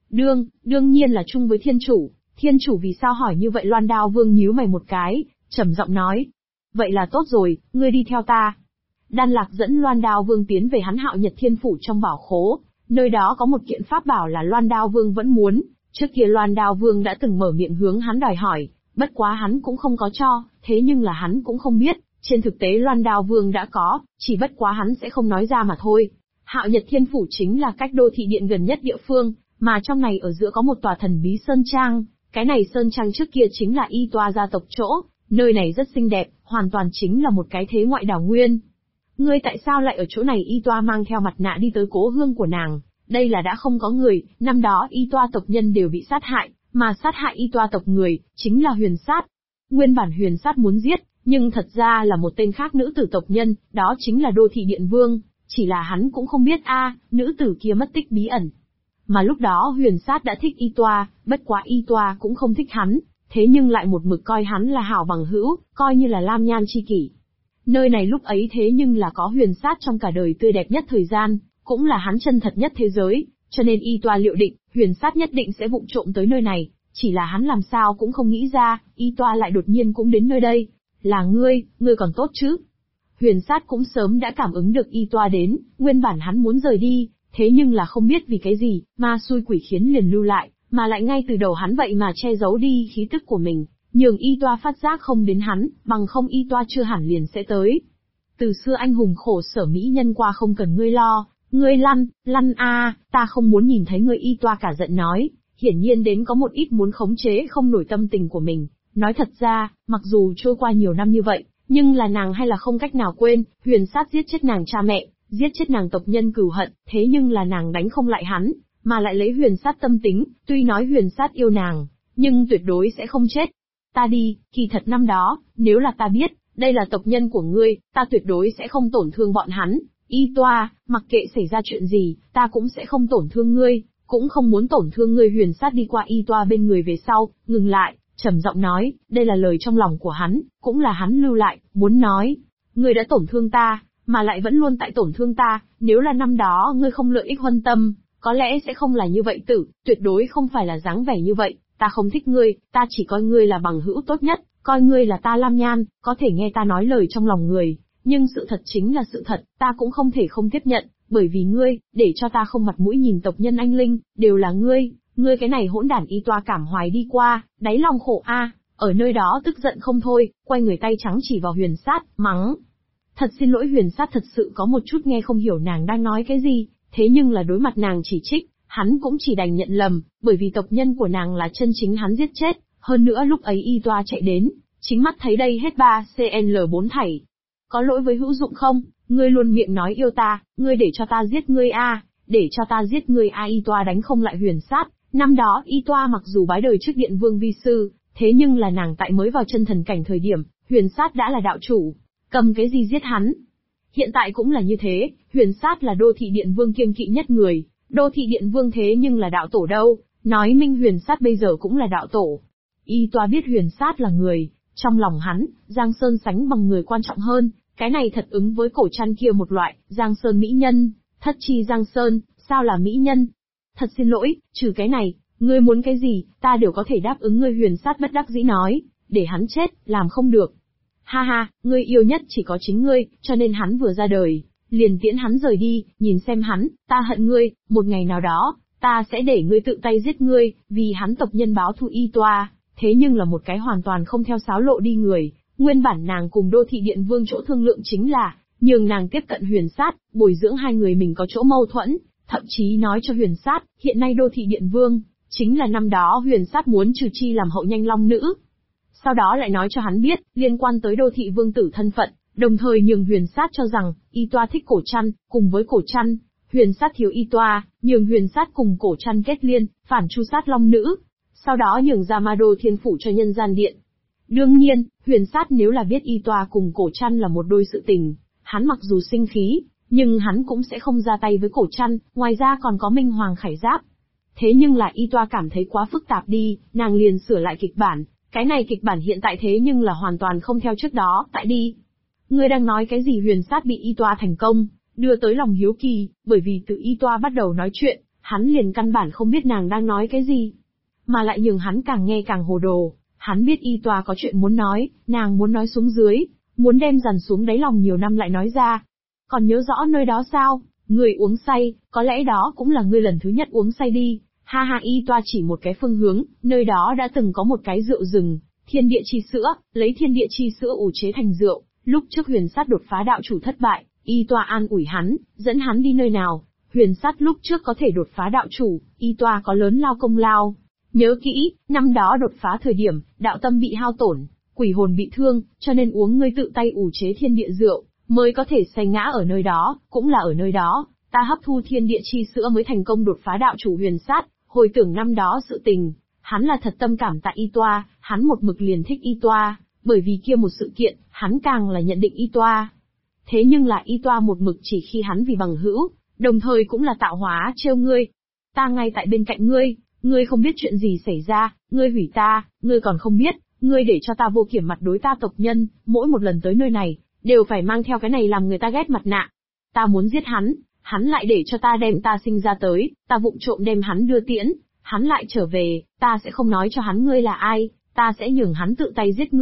Đương nhiên là chung với Thiên Chủ vì sao hỏi như vậy? Loan Đao Vương nhíu mày một cái, trầm giọng nói. Vậy là tốt rồi, ngươi đi theo ta. Đan Lạc dẫn Loan Đao Vương tiến về hắn Hạo Nhật Thiên Phủ trong bảo khố, nơi đó có một kiện pháp bảo là Loan Đao Vương vẫn muốn, trước kia Loan Đao Vương đã từng mở miệng hướng hắn đòi hỏi, bất quá hắn cũng không có cho, thế nhưng là hắn cũng không biết, trên thực tế Loan Đao Vương đã có, chỉ bất quá hắn sẽ không nói ra mà thôi. Hạo Nhật Thiên Phủ chính là cách Đô Thị Điện gần nhất địa phương, mà trong này ở giữa có một tòa thần bí sơn trang, cái này sơn trang trước kia chính là y toa gia tộc chỗ, nơi này rất xinh đẹp, hoàn toàn chính là một cái thế ngoại đảo nguyên. Ngươi tại sao lại ở chỗ này? Y toa mang theo mặt nạ đi tới cố hương của nàng, đây là đã không có người, năm đó y toa tộc nhân đều bị sát hại, mà sát hại y toa tộc người, chính là Huyền Sát. Nguyên bản Huyền Sát muốn giết, nhưng thật ra là một tên khác nữ tử tộc nhân, đó chính là Đô Thị Điện Vương, chỉ là hắn cũng không biết nữ tử kia mất tích bí ẩn. Mà lúc đó Huyền Sát đã thích y toa, bất quá y toa cũng không thích hắn, thế nhưng lại một mực coi hắn là hảo bằng hữu, coi như là lam nhan chi kỷ. Nơi này lúc ấy thế nhưng là có Huyền Sát trong cả đời tươi đẹp nhất thời gian, cũng là hắn chân thật nhất thế giới, cho nên y toa liệu định, Huyền Sát nhất định sẽ vụng trộm tới nơi này, chỉ là hắn làm sao cũng không nghĩ ra, Y Toa lại đột nhiên cũng đến nơi đây. Là ngươi còn tốt chứ? Huyền Sát cũng sớm đã cảm ứng được Y Toa đến, nguyên bản hắn muốn rời đi, thế nhưng là không biết vì cái gì, ma xui quỷ khiến liền lưu lại, mà lại ngay từ đầu hắn vậy mà che giấu đi khí tức của mình, nhường Y Toa phát giác không đến hắn, bằng không Y Toa chưa hẳn liền sẽ tới. Từ xưa anh hùng khổ sở mỹ nhân qua không cần ngươi lo, ngươi lăn ta không muốn nhìn thấy ngươi. Y Toa cả giận nói, hiển nhiên đến có một ít muốn khống chế không nổi tâm tình của mình. Nói thật ra, mặc dù trôi qua nhiều năm như vậy, nhưng là nàng hay là không cách nào quên, Huyền Sát giết chết nàng cha mẹ, giết chết nàng tộc nhân cừu hận, thế nhưng là nàng đánh không lại hắn, mà lại lấy Huyền Sát tâm tính, tuy nói Huyền Sát yêu nàng, nhưng tuyệt đối sẽ không chết. Ta đi, kỳ thật năm đó, nếu là ta biết, đây là tộc nhân của ngươi, ta tuyệt đối sẽ không tổn thương bọn hắn. Y Toa, mặc kệ xảy ra chuyện gì, ta cũng sẽ không tổn thương ngươi, cũng không muốn tổn thương ngươi. Huyền Sát đi qua Y Toa bên người về sau, ngừng lại, trầm giọng nói, đây là lời trong lòng của hắn, cũng là hắn lưu lại, muốn nói, ngươi đã tổn thương ta, mà lại vẫn luôn tại tổn thương ta, nếu là năm đó ngươi không lợi ích huân tâm, có lẽ sẽ không là như vậy tử, tuyệt đối không phải là dáng vẻ như vậy, ta không thích ngươi, ta chỉ coi ngươi là bằng hữu tốt nhất, coi ngươi là ta Lam Nhan, có thể nghe ta nói lời trong lòng người, nhưng sự thật chính là sự thật, ta cũng không thể không tiếp nhận, bởi vì ngươi, để cho ta không mặt mũi nhìn tộc nhân anh linh, đều là ngươi cái này hỗn đản. Y Toa cảm hoài đi qua, đáy lòng khổ ở nơi đó tức giận không thôi, quay người tay trắng chỉ vào Huyền Sát, mắng. Thật xin lỗi. Huyền Sát thật sự có một chút nghe không hiểu nàng đang nói cái gì, thế nhưng là đối mặt nàng chỉ trích, hắn cũng chỉ đành nhận lầm, bởi vì tộc nhân của nàng là chân chính hắn giết chết, hơn nữa lúc ấy Y Toa chạy đến, chính mắt thấy đây hết 3CL4 thảy. Có lỗi với hữu dụng không, ngươi luôn miệng nói yêu ta, ngươi để cho ta giết ngươi để cho ta giết ngươi Y Toa đánh không lại Huyền Sát, năm đó Y Toa mặc dù bái đời trước Điện Vương vi sư, thế nhưng là nàng tại mới vào chân thần cảnh thời điểm, Huyền Sát đã là đạo chủ, cầm cái gì giết hắn. Hiện tại cũng là như thế, Huyền Sát là đô thị Điện Vương kiêng kỵ nhất người, đô thị Điện Vương thế nhưng là đạo tổ đâu, nói minh Huyền Sát bây giờ cũng là đạo tổ. Y Toa biết Huyền Sát là người, trong lòng hắn, Giang Sơn sánh bằng người quan trọng hơn, cái này thật ứng với cổ trăn kia một loại, Giang Sơn mỹ nhân, thất chi Giang Sơn, sao là mỹ nhân? Thật xin lỗi, trừ cái này, ngươi muốn cái gì, ta đều có thể đáp ứng ngươi. Huyền Sát bất đắc dĩ nói, để hắn chết, làm không được. Ha ha, ngươi yêu nhất chỉ có chính ngươi, cho nên hắn vừa ra đời, liền tiễn hắn rời đi, nhìn xem hắn, ta hận ngươi, một ngày nào đó, ta sẽ để ngươi tự tay giết ngươi, vì hắn tộc nhân báo thù. Y Toa, thế nhưng là một cái hoàn toàn không theo sáo lộ đi người, nguyên bản nàng cùng đô thị Điện Vương chỗ thương lượng chính là, nhường nàng tiếp cận Huyền Sát, bồi dưỡng hai người mình có chỗ mâu thuẫn, thậm chí nói cho Huyền Sát, hiện nay đô thị Điện Vương, chính là năm đó Huyền Sát muốn trừ chi làm hậu nhanh long nữ. Sau đó lại nói cho hắn biết, liên quan tới đô thị vương tử thân phận, đồng thời nhường Huyền Sát cho rằng, Y Toa thích cổ trăn, cùng với cổ trăn, Huyền Sát thiếu Y Toa, nhường Huyền Sát cùng cổ trăn kết liên, phản chu sát long nữ. Sau đó nhường ra Ma Đô Thiên Phủ cho nhân gian điện. Đương nhiên, Huyền Sát nếu là biết Y Toa cùng cổ trăn là một đôi sự tình, hắn mặc dù sinh khí, nhưng hắn cũng sẽ không ra tay với cổ trăn, ngoài ra còn có Minh Hoàng Khải Giáp. Thế nhưng là Y Toa cảm thấy quá phức tạp đi, nàng liền sửa lại kịch bản, cái này kịch bản hiện tại thế nhưng là hoàn toàn không theo trước đó, tại đi. Ngươi đang nói cái gì? Huyền Sát bị Y Toa thành công đưa tới lòng hiếu kỳ, bởi vì từ Y Toa bắt đầu nói chuyện, hắn liền căn bản không biết nàng đang nói cái gì. Mà lại nhường hắn càng nghe càng hồ đồ, hắn biết Y Toa có chuyện muốn nói, nàng muốn nói xuống dưới, muốn đem dằn xuống đáy lòng nhiều năm lại nói ra. Còn nhớ rõ nơi đó sao? Người uống say, có lẽ đó cũng là ngươi lần thứ nhất uống say đi. Ha ha. Y Toa chỉ một cái phương hướng, nơi đó đã từng có một cái rượu rừng, thiên địa chi sữa, lấy thiên địa chi sữa ủ chế thành rượu. Lúc trước Huyền Sát đột phá đạo chủ thất bại, Y Toa an ủi hắn, dẫn hắn đi nơi nào. Huyền Sát lúc trước có thể đột phá đạo chủ, Y Toa có lớn lao công lao. Nhớ kỹ, năm đó đột phá thời điểm, đạo tâm bị hao tổn, quỷ hồn bị thương, cho nên uống ngươi tự tay ủ chế thiên địa rượu, mới có thể say ngã ở nơi đó, cũng là ở nơi đó, ta hấp thu thiên địa chi sữa mới thành công đột phá đạo chủ. Huyền Sát, hồi tưởng năm đó sự tình, hắn là thật tâm cảm tạ Y Toa, hắn một mực liền thích Y Toa, bởi vì kia một sự kiện, hắn càng là nhận định Y Toa. Thế nhưng là Y Toa một mực chỉ khi hắn vì bằng hữu, đồng thời cũng là tạo hóa trêu ngươi. Ta ngay tại bên cạnh ngươi không biết chuyện gì xảy ra, ngươi hủy ta, ngươi còn không biết, ngươi để cho ta vô kiểm mặt đối ta tộc nhân, mỗi một lần tới nơi này, đều phải mang theo cái này làm người ta ghét mặt nạ. Ta muốn giết hắn, hắn lại để cho ta đem ta sinh ra tới, ta vụng trộm đem hắn đưa tiễn, hắn lại trở về, ta sẽ không nói cho hắn ngươi là ai, ta sẽ nhường hắn tự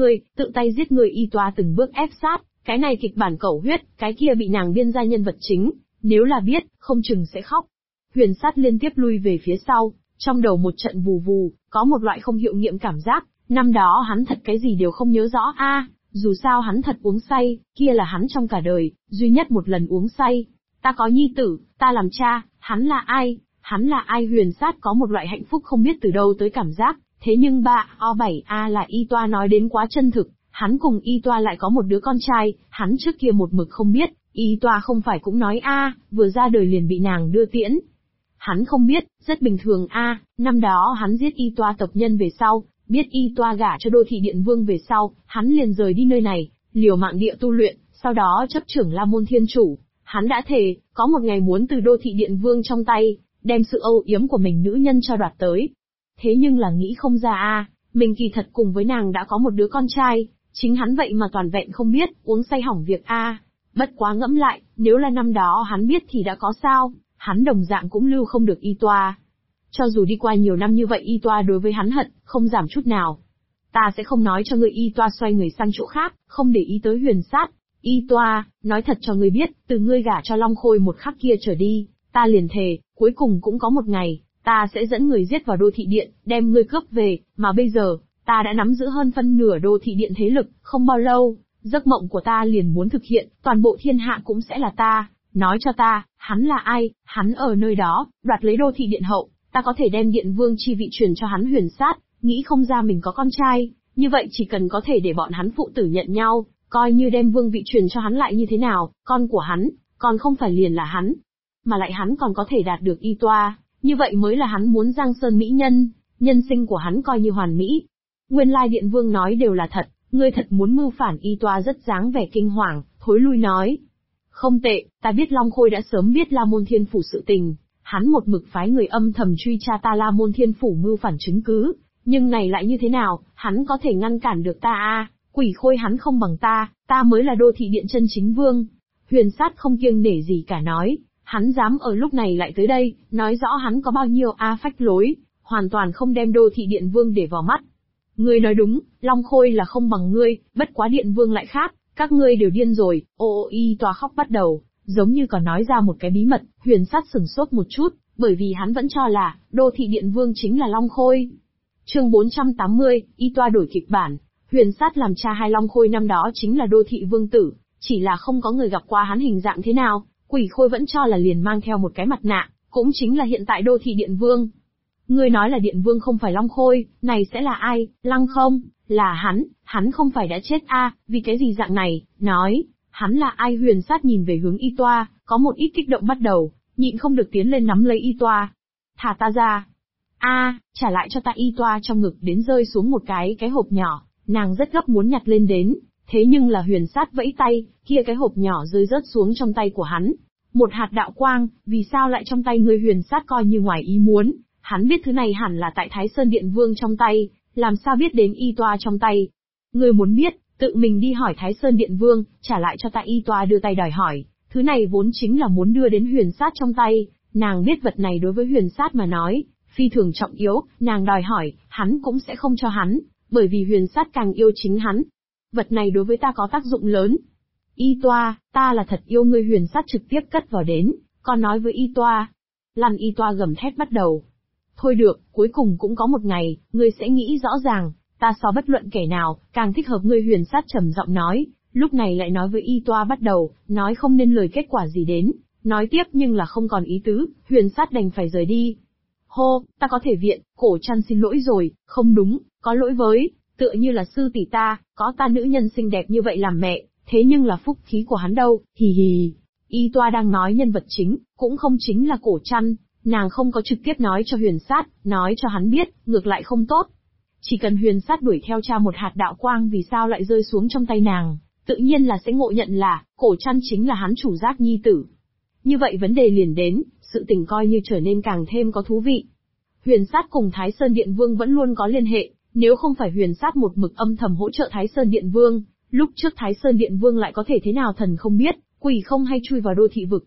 tay giết ngươi. Y toa từng bước ép sát, cái này kịch bản cẩu huyết, cái kia bị nàng biên ra nhân vật chính, nếu là biết, không chừng sẽ khóc. Huyền sát liên tiếp lui về phía sau, trong đầu một trận vù vù, có một loại không hiệu nghiệm cảm giác, năm đó hắn thật cái gì đều không nhớ rõ dù sao hắn thật uống say, kia là hắn trong cả đời, duy nhất một lần uống say. Ta có nhi tử, ta làm cha, hắn là ai? Huyền sát có một loại hạnh phúc không biết từ đâu tới cảm giác, thế nhưng 3O7A là Y toa nói đến quá chân thực, hắn cùng Y toa lại có một đứa con trai, hắn trước kia một mực không biết, Y toa không phải cũng nói vừa ra đời liền bị nàng đưa tiễn. Hắn không biết, rất bình thường năm đó hắn giết Y toa tộc nhân về sau, biết Y toa gả cho Đô Thị Điện Vương về sau, hắn liền rời đi nơi này, liều mạng địa tu luyện, sau đó chấp trưởng La Môn Thiên Chủ. Hắn đã thề, có một ngày muốn từ Đô Thị Điện Vương trong tay, đem sự âu yếm của mình nữ nhân cho đoạt tới. Thế nhưng là nghĩ không ra mình kỳ thật cùng với nàng đã có một đứa con trai, chính hắn vậy mà toàn vẹn không biết, uống say hỏng việc Bất quá ngẫm lại, nếu là năm đó hắn biết thì đã có sao, hắn đồng dạng cũng lưu không được Y toa. Cho dù đi qua nhiều năm như vậy Y toa đối với hắn hận, không giảm chút nào. Ta sẽ không nói cho ngươi. Y toa xoay người sang chỗ khác, không để ý tới huyền sát. Y toa, nói thật cho ngươi biết, từ ngươi gả cho Long Khôi một khắc kia trở đi, ta liền thề, cuối cùng cũng có một ngày, ta sẽ dẫn người giết vào Đô Thị Điện, đem ngươi cướp về, mà bây giờ, ta đã nắm giữ hơn phân nửa Đô Thị Điện thế lực, không bao lâu, giấc mộng của ta liền muốn thực hiện, toàn bộ thiên hạ cũng sẽ là ta. Nói cho ta, hắn là ai? Hắn ở nơi đó, đoạt lấy Đô Thị Điện hậu, ta có thể đem Điện Vương chi vị truyền cho hắn. Huyền sát, nghĩ không ra mình có con trai, như vậy chỉ cần có thể để bọn hắn phụ tử nhận nhau, coi như đem vương vị truyền cho hắn lại như thế nào, con của hắn, còn không phải liền là hắn. Mà lại hắn còn có thể đạt được Y toa, như vậy mới là hắn muốn Giang Sơn mỹ nhân, nhân sinh của hắn coi như hoàn mỹ. Nguyên lai Điện Vương nói đều là thật, ngươi thật muốn mưu phản. Y toa rất dáng vẻ kinh hoàng, thối lui nói. Không tệ, ta biết Long Khôi đã sớm biết La Môn Thiên Phủ sự tình, hắn một mực phái người âm thầm truy tra ta La Môn Thiên Phủ mưu phản chứng cứ, nhưng này lại như thế nào, hắn có thể ngăn cản được ta Quỷ Khôi hắn không bằng ta mới là Đô Thị Điện chân chính vương. Huyền sát không kiêng nể gì cả nói, hắn dám ở lúc này lại tới đây, nói rõ hắn có bao nhiêu phách lối, hoàn toàn không đem Đô Thị Điện Vương để vào mắt. Ngươi nói đúng, Long Khôi là không bằng ngươi, bất quá Điện Vương lại khác, các ngươi đều điên rồi. Y toa khóc bắt đầu, giống như còn nói ra một cái bí mật. Huyền sát sửng sốt một chút, bởi vì hắn vẫn cho là Đô Thị Điện Vương chính là Long Khôi. Chương 480, Y toa đổi kịch bản. Huyền sát làm cha hai Long Khôi năm đó chính là Đô Thị Vương tử, chỉ là không có người gặp qua hắn hình dạng thế nào, Quỷ Khôi vẫn cho là liền mang theo một cái mặt nạ, cũng chính là hiện tại Đô Thị Điện Vương. Ngươi nói là Điện Vương không phải Long Khôi, này sẽ là ai? Lăng không, là hắn không phải đã chết vì cái gì dạng này, nói, hắn là ai? Huyền sát nhìn về hướng Y toa, có một ít kích động bắt đầu, nhịn không được tiến lên nắm lấy Y toa. Thả ta ra. Trả lại cho ta. Y toa trong ngực đến rơi xuống một cái hộp nhỏ, nàng rất gấp muốn nhặt lên đến, thế nhưng là huyền sát vẫy tay, kia cái hộp nhỏ rơi rớt xuống trong tay của hắn. Một hạt đạo quang, vì sao lại trong tay người? Huyền sát coi như ngoài ý muốn, hắn biết thứ này hẳn là tại Thái Sơn Điện Vương trong tay, làm sao biết đến Y toa trong tay. Ngươi muốn biết, tự mình đi hỏi Thái Sơn Điện Vương, trả lại cho ta. Y toa đưa tay đòi hỏi, thứ này vốn chính là muốn đưa đến huyền sát trong tay, nàng biết vật này đối với huyền sát mà nói, phi thường trọng yếu, nàng đòi hỏi, hắn cũng sẽ không cho hắn, bởi vì huyền sát càng yêu chính hắn. Vật này đối với ta có tác dụng lớn. Y toa, ta là thật yêu ngươi. Huyền sát trực tiếp cất vào đến, còn nói với Y toa. Lăn. Y toa gầm thét bắt đầu. Thôi được, cuối cùng cũng có một ngày, ngươi sẽ nghĩ rõ ràng, ta so bất luận kẻ nào, càng thích hợp ngươi. Huyền sát trầm giọng nói, lúc này lại nói với Y toa bắt đầu, nói không nên lời kết quả gì đến, nói tiếp nhưng là không còn ý tứ, huyền sát đành phải rời đi. Hô, ta có thể viện, Cổ Trăn xin lỗi rồi, không đúng, có lỗi với, tựa như là sư tỷ ta, có ta nữ nhân xinh đẹp như vậy làm mẹ, thế nhưng là phúc khí của hắn đâu, hì hì. Y toa đang nói nhân vật chính, cũng không chính là Cổ Trăn, nàng không có trực tiếp nói cho huyền sát, nói cho hắn biết, ngược lại không tốt. Chỉ cần huyền sát đuổi theo tra một hạt đạo quang vì sao lại rơi xuống trong tay nàng, tự nhiên là sẽ ngộ nhận là, Cổ Trăn chính là hắn chủ giác nhi tử. Như vậy vấn đề liền đến, sự tình coi như trở nên càng thêm có thú vị. Huyền sát cùng Thái Sơn Điện Vương vẫn luôn có liên hệ, nếu không phải huyền sát một mực âm thầm hỗ trợ Thái Sơn Điện Vương, lúc trước Thái Sơn Điện Vương lại có thể thế nào thần không biết, quỷ không hay chui vào đô thị vực.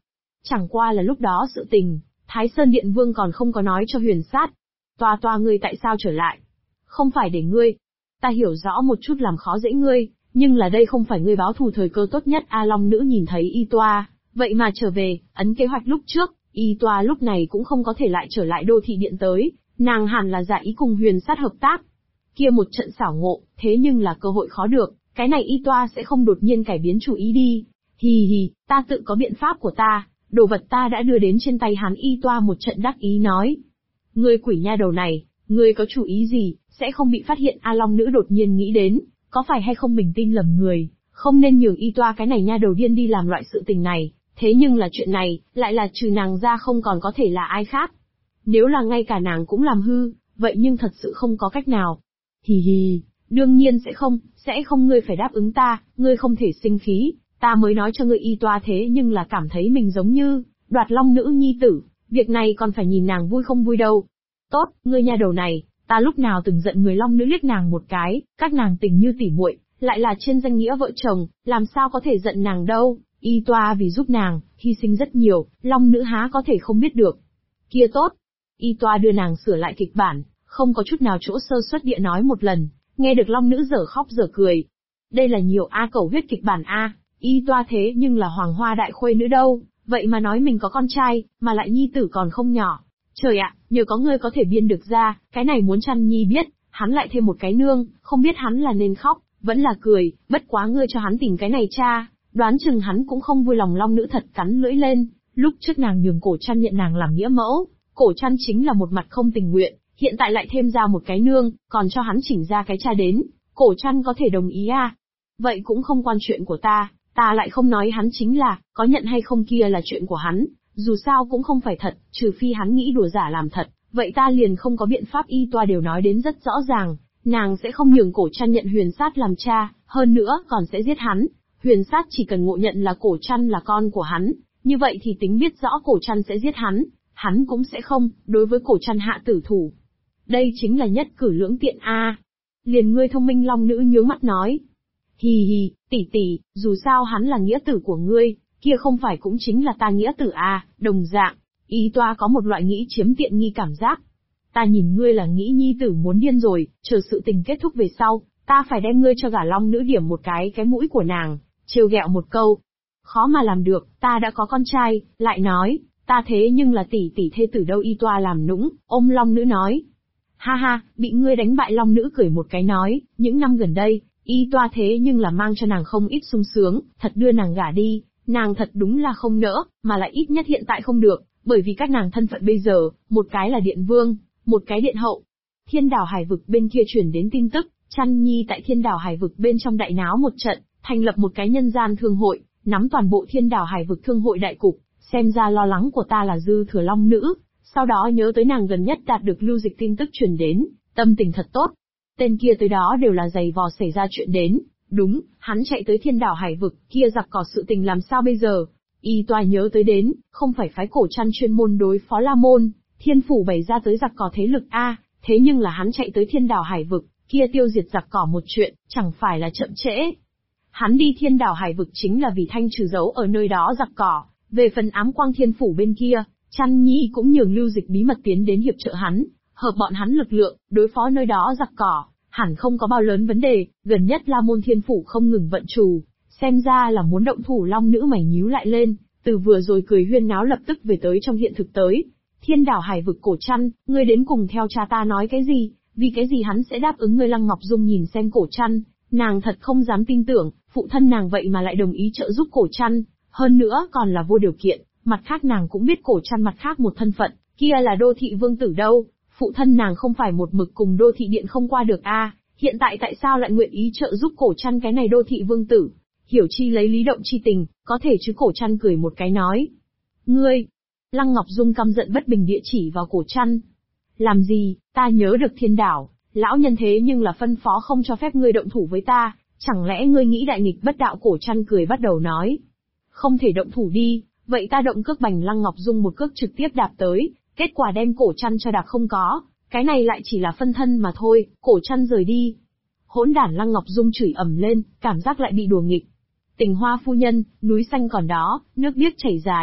Chẳng qua là lúc đó sự tình, Thái Sơn Điện Vương còn không có nói cho Huyền Sát. Toa ngươi tại sao trở lại? Không phải để ngươi. Ta hiểu rõ một chút làm khó dễ ngươi, nhưng là đây không phải ngươi báo thù thời cơ tốt nhất. A Long Nữ nhìn thấy Y Toa, vậy mà trở về, ấn kế hoạch lúc trước, Y Toa lúc này cũng không có thể lại trở lại đô thị điện tới, nàng hẳn là giả ý cùng Huyền Sát hợp tác. Kia một trận xảo ngộ, thế nhưng là cơ hội khó được, cái này Y Toa sẽ không đột nhiên cải biến chủ ý đi. Hì hì, ta tự có biện pháp của ta, đồ vật ta đã đưa đến trên tay hắn. Y Toa một trận đắc ý nói. Ngươi quỷ nha đầu này, ngươi có chủ ý gì, sẽ không bị phát hiện? A Long Nữ đột nhiên nghĩ đến, có phải hay không mình tin lầm người, không nên nhường Y Toa cái này nha đầu điên đi làm loại sự tình này, thế nhưng là chuyện này, lại là trừ nàng ra không còn có thể là ai khác. Nếu là ngay cả nàng cũng làm hư, vậy nhưng thật sự không có cách nào. Hì hì, đương nhiên sẽ không ngươi phải đáp ứng ta, ngươi không thể sinh khí, ta mới nói cho ngươi. Y Toa thế nhưng là cảm thấy mình giống như đoạt Long Nữ nhi tử, việc này còn phải nhìn nàng vui không vui đâu. Tốt, ngươi nha đầu này, ta lúc nào từng giận người? Long Nữ liếc nàng một cái, các nàng tình như tỉ muội, lại là trên danh nghĩa vợ chồng, làm sao có thể giận nàng đâu. Y Toa vì giúp nàng, hy sinh rất nhiều, Long Nữ há có thể không biết được. Kia tốt. Y Toa đưa nàng sửa lại kịch bản, không có chút nào chỗ sơ suất địa nói một lần, nghe được Long Nữ dở khóc dở cười. Đây là nhiều cầu huyết kịch bản a. Y Toa thế nhưng là hoàng hoa đại khuê nữ đâu, vậy mà nói mình có con trai, mà lại nhi tử còn không nhỏ. Trời ạ, nhờ có ngươi có thể biên được ra, cái này muốn Chăn Nhi biết, hắn lại thêm một cái nương, không biết hắn là nên khóc, vẫn là cười. Bất quá ngươi cho hắn tìm cái này cha, đoán chừng hắn cũng không vui lòng. Long Nữ thật cắn lưỡi lên, lúc trước nàng nhường Cổ Chăn nhận nàng làm nghĩa mẫu, Cổ Chăn chính là một mặt không tình nguyện, hiện tại lại thêm ra một cái nương, còn cho hắn chỉnh ra cái cha đến, Cổ Chăn có thể đồng ý à? Vậy cũng không quan chuyện của ta lại không nói hắn chính là, có nhận hay không kia là chuyện của hắn, dù sao cũng không phải thật, trừ phi hắn nghĩ đùa giả làm thật, vậy ta liền không có biện pháp. Y Toa đều nói đến rất rõ ràng, nàng sẽ không nhường Cổ Chăn nhận Huyền Sát làm cha, hơn nữa còn sẽ giết hắn. Huyền Sát chỉ cần ngộ nhận là Cổ Chăn là con của hắn, như vậy thì tính biết rõ Cổ Chăn sẽ giết hắn cũng sẽ không đối với Cổ Chăn hạ tử thủ. Đây chính là nhất cử lưỡng tiện a. Liền ngươi thông minh. Long Nữ nhướng mắt nói. Hì hì, tỷ, dù sao hắn là nghĩa tử của ngươi, kia không phải cũng chính là ta nghĩa tử à? Đồng dạng, Y Toa có một loại nghĩ chiếm tiện nghi cảm giác. Ta nhìn ngươi là nghĩ nhi tử muốn điên rồi, chờ sự tình kết thúc về sau, ta phải đem ngươi cho gả. Long Nữ điểm một cái mũi của nàng, trêu ghẹo một câu. Khó mà làm được, ta đã có con trai, lại nói, ta thế nhưng là tỷ thê tử đâu. Y Toa làm nũng, ôm Long Nữ nói. Ha ha, bị ngươi đánh bại. Long Nữ cười một cái nói, những năm gần đây, Y Toa thế nhưng là mang cho nàng không ít sung sướng, thật đưa nàng gả đi, nàng thật đúng là không nỡ, mà lại ít nhất hiện tại không được, bởi vì các nàng thân phận bây giờ, một cái là điện vương, một cái điện hậu. Thiên Đảo Hải Vực bên kia truyền đến tin tức, Chăn Nhi tại Thiên Đảo Hải Vực bên trong đại náo một trận, thành lập một cái nhân gian thương hội, nắm toàn bộ Thiên Đảo Hải Vực thương hội đại cục, xem ra lo lắng của ta là dư thừa. Long Nữ, sau đó nhớ tới nàng gần nhất đạt được lưu dịch tin tức truyền đến, tâm tình thật tốt. Tên kia tới đó đều là giày vò xảy ra chuyện đến, đúng, hắn chạy tới Thiên Đảo Hải Vực, kia giặc cỏ sự tình làm sao bây giờ? Y Toa nhớ tới đến, không phải phái Cổ Chăn chuyên môn đối phó La Môn, Thiên Phủ bày ra tới giặc cỏ thế lực a, thế nhưng là hắn chạy tới Thiên Đảo Hải Vực, kia tiêu diệt giặc cỏ một chuyện, chẳng phải là chậm trễ. Hắn đi Thiên Đảo Hải Vực chính là vì thanh trừ dấu ở nơi đó giặc cỏ, về phần ám quang Thiên Phủ bên kia, Chăn Nhi cũng nhường lưu dịch bí mật tiến đến hiệp trợ hắn, hợp bọn hắn lực lượng, đối phó nơi đó giặc cỏ, hẳn không có bao lớn vấn đề. Gần nhất La Môn Thiên Phủ không ngừng vận trù, xem ra là muốn động thủ. Long Nữ mày nhíu lại lên, từ vừa rồi cười huyên náo lập tức về tới trong hiện thực tới. Thiên Đảo Hải Vực. Cổ Chăn, ngươi đến cùng theo cha ta nói cái gì? Vì cái gì hắn sẽ đáp ứng ngươi? Lăng Ngọc Dung nhìn xem Cổ Chăn, nàng thật không dám tin tưởng, phụ thân nàng vậy mà lại đồng ý trợ giúp Cổ Chăn, hơn nữa còn là vô điều kiện. Mặt khác nàng cũng biết Cổ Chăn mặt khác một thân phận, kia là đô thị vương tử đâu, phụ thân nàng không phải một mực cùng đô thị điện không qua được a, hiện tại tại sao lại nguyện ý trợ giúp Cổ Chăn cái này đô thị vương tử? Hiểu chi lấy lý động chi tình, có thể chứ? Cổ Chăn cười một cái nói. Ngươi! Lăng Ngọc Dung căm giận bất bình địa chỉ vào Cổ Chăn. Làm gì? Ta nhớ được Thiên Đảo, lão nhân thế nhưng là phân phó không cho phép ngươi động thủ với ta, chẳng lẽ ngươi nghĩ đại nghịch bất đạo? Cổ Chăn cười bắt đầu nói. Không thể động thủ đi, vậy ta động cước bành. Lăng Ngọc Dung một cước trực tiếp đạp tới, kết quả đem Cổ Chăn cho đạp không có, cái này lại chỉ là phân thân mà thôi. Cổ Chăn rời đi. Hỗn đản! Lăng Ngọc Dung chửi ầm lên, cảm giác lại bị đùa nghịch. Tình Hoa phu nhân, núi xanh còn đó, nước biếc chảy dài,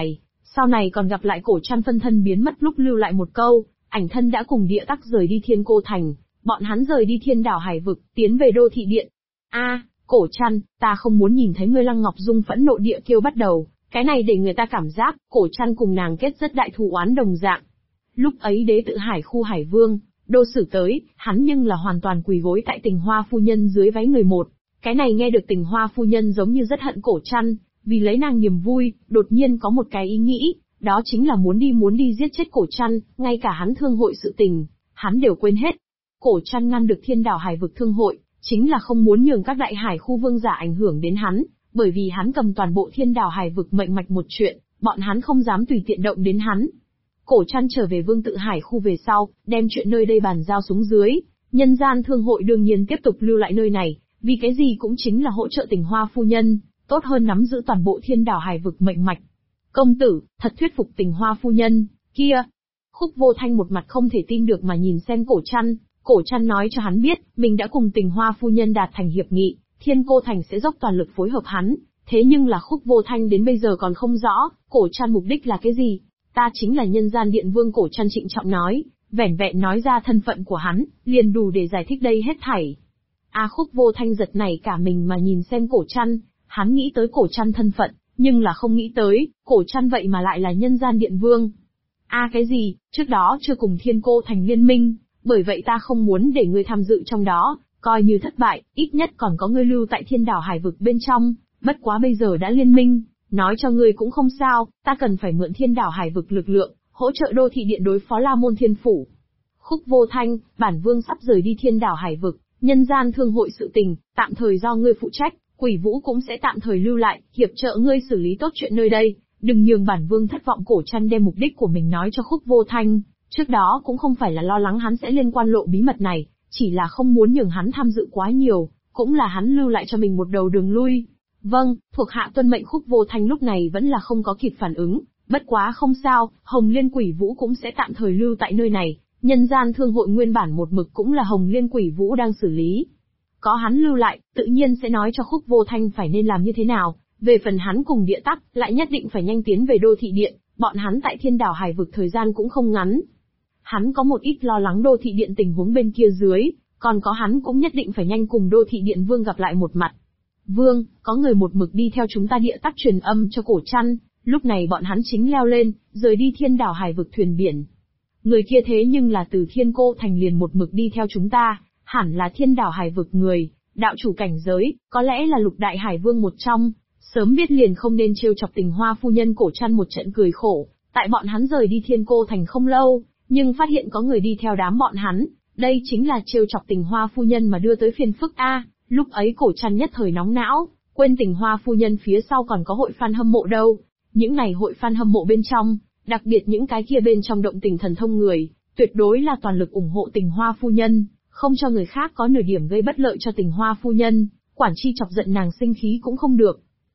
Sau này còn gặp lại Cổ Trăn phân thân biến mất lúc lưu lại một câu, ảnh thân đã cùng Địa Tắc rời đi Thiên Cô Thành, bọn hắn rời đi Thiên Đảo Hải Vực, tiến về Đô Thị Điện. Cổ Trăn, ta không muốn nhìn thấy ngươi. Lăng Ngọc Dung phẫn nộ địa kêu bắt đầu, cái này để người ta cảm giác, Cổ Trăn cùng nàng kết rất đại thù oán đồng dạng. Lúc ấy Đế Tự Hải khu Hải Vương, Đô Sử tới, hắn nhưng là hoàn toàn quỳ gối tại Tình Hoa phu nhân dưới váy người một. Cái này nghe được Tình Hoa phu nhân giống như rất hận Cổ Trăn, vì lấy nàng niềm vui, đột nhiên có một cái ý nghĩ, đó chính là muốn đi giết chết Cổ Trăn, ngay cả hắn thương hội sự tình, hắn đều quên hết. Cổ Trăn ngăn được Thiên Đảo Hải Vực thương hội, chính là không muốn nhường các đại hải khu vương giả ảnh hưởng đến hắn, bởi vì hắn cầm toàn bộ Thiên Đảo Hải Vực mệnh mạch một chuyện, bọn hắn không dám tùy tiện động đến hắn. Cổ Trăn trở về Vương Tự Hải khu về sau, đem chuyện nơi đây bàn giao xuống dưới, nhân gian thương hội đương nhiên tiếp tục lưu lại nơi này, vì cái gì cũng chính là hỗ trợ Tình Hoa phu nhân, tốt hơn nắm giữ toàn bộ Thiên Đảo Hải Vực mệnh mạch. Công tử, thật thuyết phục Tình Hoa phu nhân, kia. Khúc Vô Thanh một mặt không thể tin được mà nhìn xem Cổ Trăn nói cho hắn biết, mình đã cùng Tình Hoa phu nhân đạt thành hiệp nghị, Thiên Cô Thành sẽ dốc toàn lực phối hợp hắn, thế nhưng là Khúc Vô Thanh đến bây giờ còn không rõ, Cổ Trăn mục đích là cái gì. Ta chính là nhân gian điện vương. Cổ Trăn trịnh trọng nói, vẻn vẹn nói ra thân phận của hắn, liền đủ để giải thích đây hết thảy. Khúc Vô Thanh giật nảy cả mình mà nhìn xem Cổ Trăn, hắn nghĩ tới Cổ Trăn thân phận, nhưng là không nghĩ tới, Cổ Trăn vậy mà lại là nhân gian điện vương. Cái gì, trước đó chưa cùng Thiên Cô Thành liên minh, bởi vậy ta không muốn để ngươi tham dự trong đó, coi như thất bại, ít nhất còn có ngươi lưu tại Thiên Đảo Hải Vực bên trong, bất quá bây giờ đã liên minh, nói cho ngươi cũng không sao, ta cần phải mượn Thiên Đảo Hải Vực lực lượng, hỗ trợ Đô Thị Điện đối phó La Môn Thiên Phủ. Khúc Vô Thanh, bản vương sắp rời đi Thiên Đảo Hải Vực, nhân gian thương hội sự tình, tạm thời do ngươi phụ trách, Quỷ Vũ cũng sẽ tạm thời lưu lại, hiệp trợ ngươi xử lý tốt chuyện nơi đây, đừng nhường bản vương thất vọng. Cổ Trăn đem mục đích của mình nói cho Khúc Vô Thanh, trước đó cũng không phải là lo lắng hắn sẽ liên quan lộ bí mật này, chỉ là không muốn nhường hắn tham dự quá nhiều, cũng là hắn lưu lại cho mình một đầu đường lui. Vâng, thuộc hạ tuân mệnh. Khúc Vô Thanh lúc này vẫn là không có kịp phản ứng, bất quá không sao, Hồng Liên Quỷ Vũ cũng sẽ tạm thời lưu tại nơi này, nhân gian thương hội nguyên bản một mực cũng là Hồng Liên Quỷ Vũ đang xử lý. Có hắn lưu lại, tự nhiên sẽ nói cho Khúc Vô Thanh phải nên làm như thế nào, về phần hắn cùng Địa Tắc, lại nhất định phải nhanh tiến về Đô Thị Điện, bọn hắn tại Thiên Đảo Hải Vực thời gian cũng không ngắn. Hắn có một ít lo lắng Đô Thị Điện tình huống bên kia dưới, còn có hắn cũng nhất định phải nhanh cùng Đô Thị Điện vương gặp lại một mặt. Vương, có người một mực đi theo chúng ta. Địa Tắc truyền âm cho Cổ Trăn, lúc này bọn hắn chính leo lên, rời đi Thiên Đảo Hải Vực thuyền biển. Người kia thế nhưng là từ Thiên Cô Thành liền một mực đi theo chúng ta, hẳn là Thiên Đảo Hải Vực người, đạo chủ cảnh giới, có lẽ là Lục Đại Hải Vương một trong, sớm biết liền không nên trêu chọc Tình Hoa phu nhân. Cổ Trăn một trận cười khổ, tại bọn hắn rời đi Thiên Cô Thành không lâu, nhưng phát hiện có người đi theo đám bọn hắn, đây chính là trêu chọc Tình Hoa phu nhân mà đưa tới phiền phức Lúc ấy Cổ Trăn nhất thời nóng não, quên Tình Hoa phu nhân phía sau còn có hội fan hâm mộ đâu. Những này hội fan hâm mộ bên trong, đặc biệt những cái kia bên trong động tình thần thông người, tuyệt đối là toàn lực ủng hộ Tình Hoa phu nhân, không cho người khác có nửa điểm gây bất lợi cho Tình Hoa phu nhân, quản chi chọc giận nàng sinh khí cũng không được.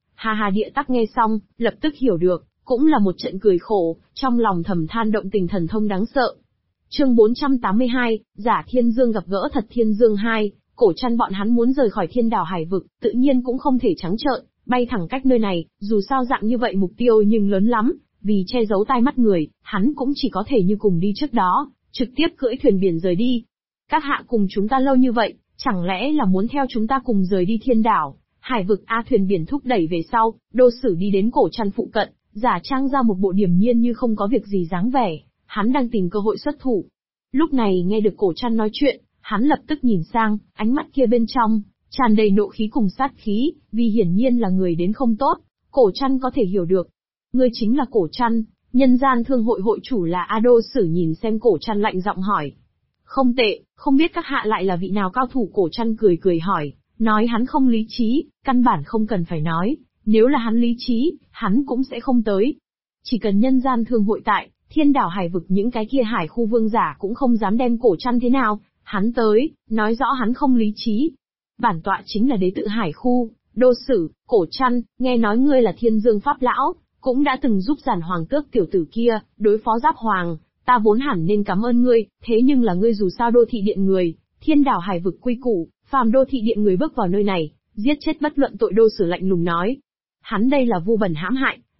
Địa Tắc nghe xong, lập tức hiểu được, cũng là một trận cười khổ, trong lòng thầm than động tình thần thông đáng sợ. Chương 482, Giả Thiên Dương gặp gỡ thật. Thiên Dương 2, Cổ Trăn bọn hắn muốn rời khỏi Thiên Đảo Hải Vực, tự nhiên cũng không thể trắng trợn bay thẳng cách nơi này, dù sao dạng như vậy mục tiêu nhưng lớn lắm, vì che giấu tai mắt người, hắn cũng chỉ có thể như cùng đi trước đó, trực tiếp cưỡi thuyền biển rời đi. Các hạ cùng chúng ta lâu như vậy, chẳng lẽ là muốn theo chúng ta cùng rời đi Thiên Đảo Hải Vực? Thuyền biển thúc đẩy về sau, Đô Sử đi đến Cổ Trăn phụ cận, giả trang ra một bộ điềm nhiên như không có việc gì dáng vẻ, hắn đang tìm cơ hội xuất thủ. Lúc này nghe được Cổ Trăn nói chuyện, hắn lập tức nhìn sang, ánh mắt kia bên trong tràn đầy nộ khí cùng sát khí, vì hiển nhiên là người đến không tốt. Cổ Trăn có thể hiểu được. Ngươi chính là Cổ Trăn, nhân gian thương hội hội chủ là Đô Sử nhìn xem Cổ Trăn lạnh giọng hỏi. Không tệ, không biết các hạ lại là vị nào cao thủ? Cổ Trăn cười cười hỏi, nói hắn không lý trí, căn bản không cần phải nói, nếu là hắn lý trí, hắn cũng sẽ không tới. Chỉ cần nhân gian thương hội tại, Thiên Đảo Hải Vực những cái kia hải khu vương giả cũng không dám đem Cổ Trăn thế nào, hắn tới, nói rõ hắn không lý trí. Bản tọa chính là Đế Tự Hải khu, Đô Sử. Cổ Trăn, nghe nói ngươi là Thiên Dương Pháp Lão, cũng đã từng giúp Giản Hoàng Tước tiểu tử kia đối phó Giáp Hoàng, ta vốn hẳn nên cảm ơn ngươi, thế nhưng là ngươi dù sao Đô Thị Điện người, Thiên Đảo Hải Vực quy củ, phàm Đô Thị Điện người bước vào nơi này, giết chết bất luận tội. Đô Sử lạnh lùng nói. Hắn đây là vu bẩn hãm hại,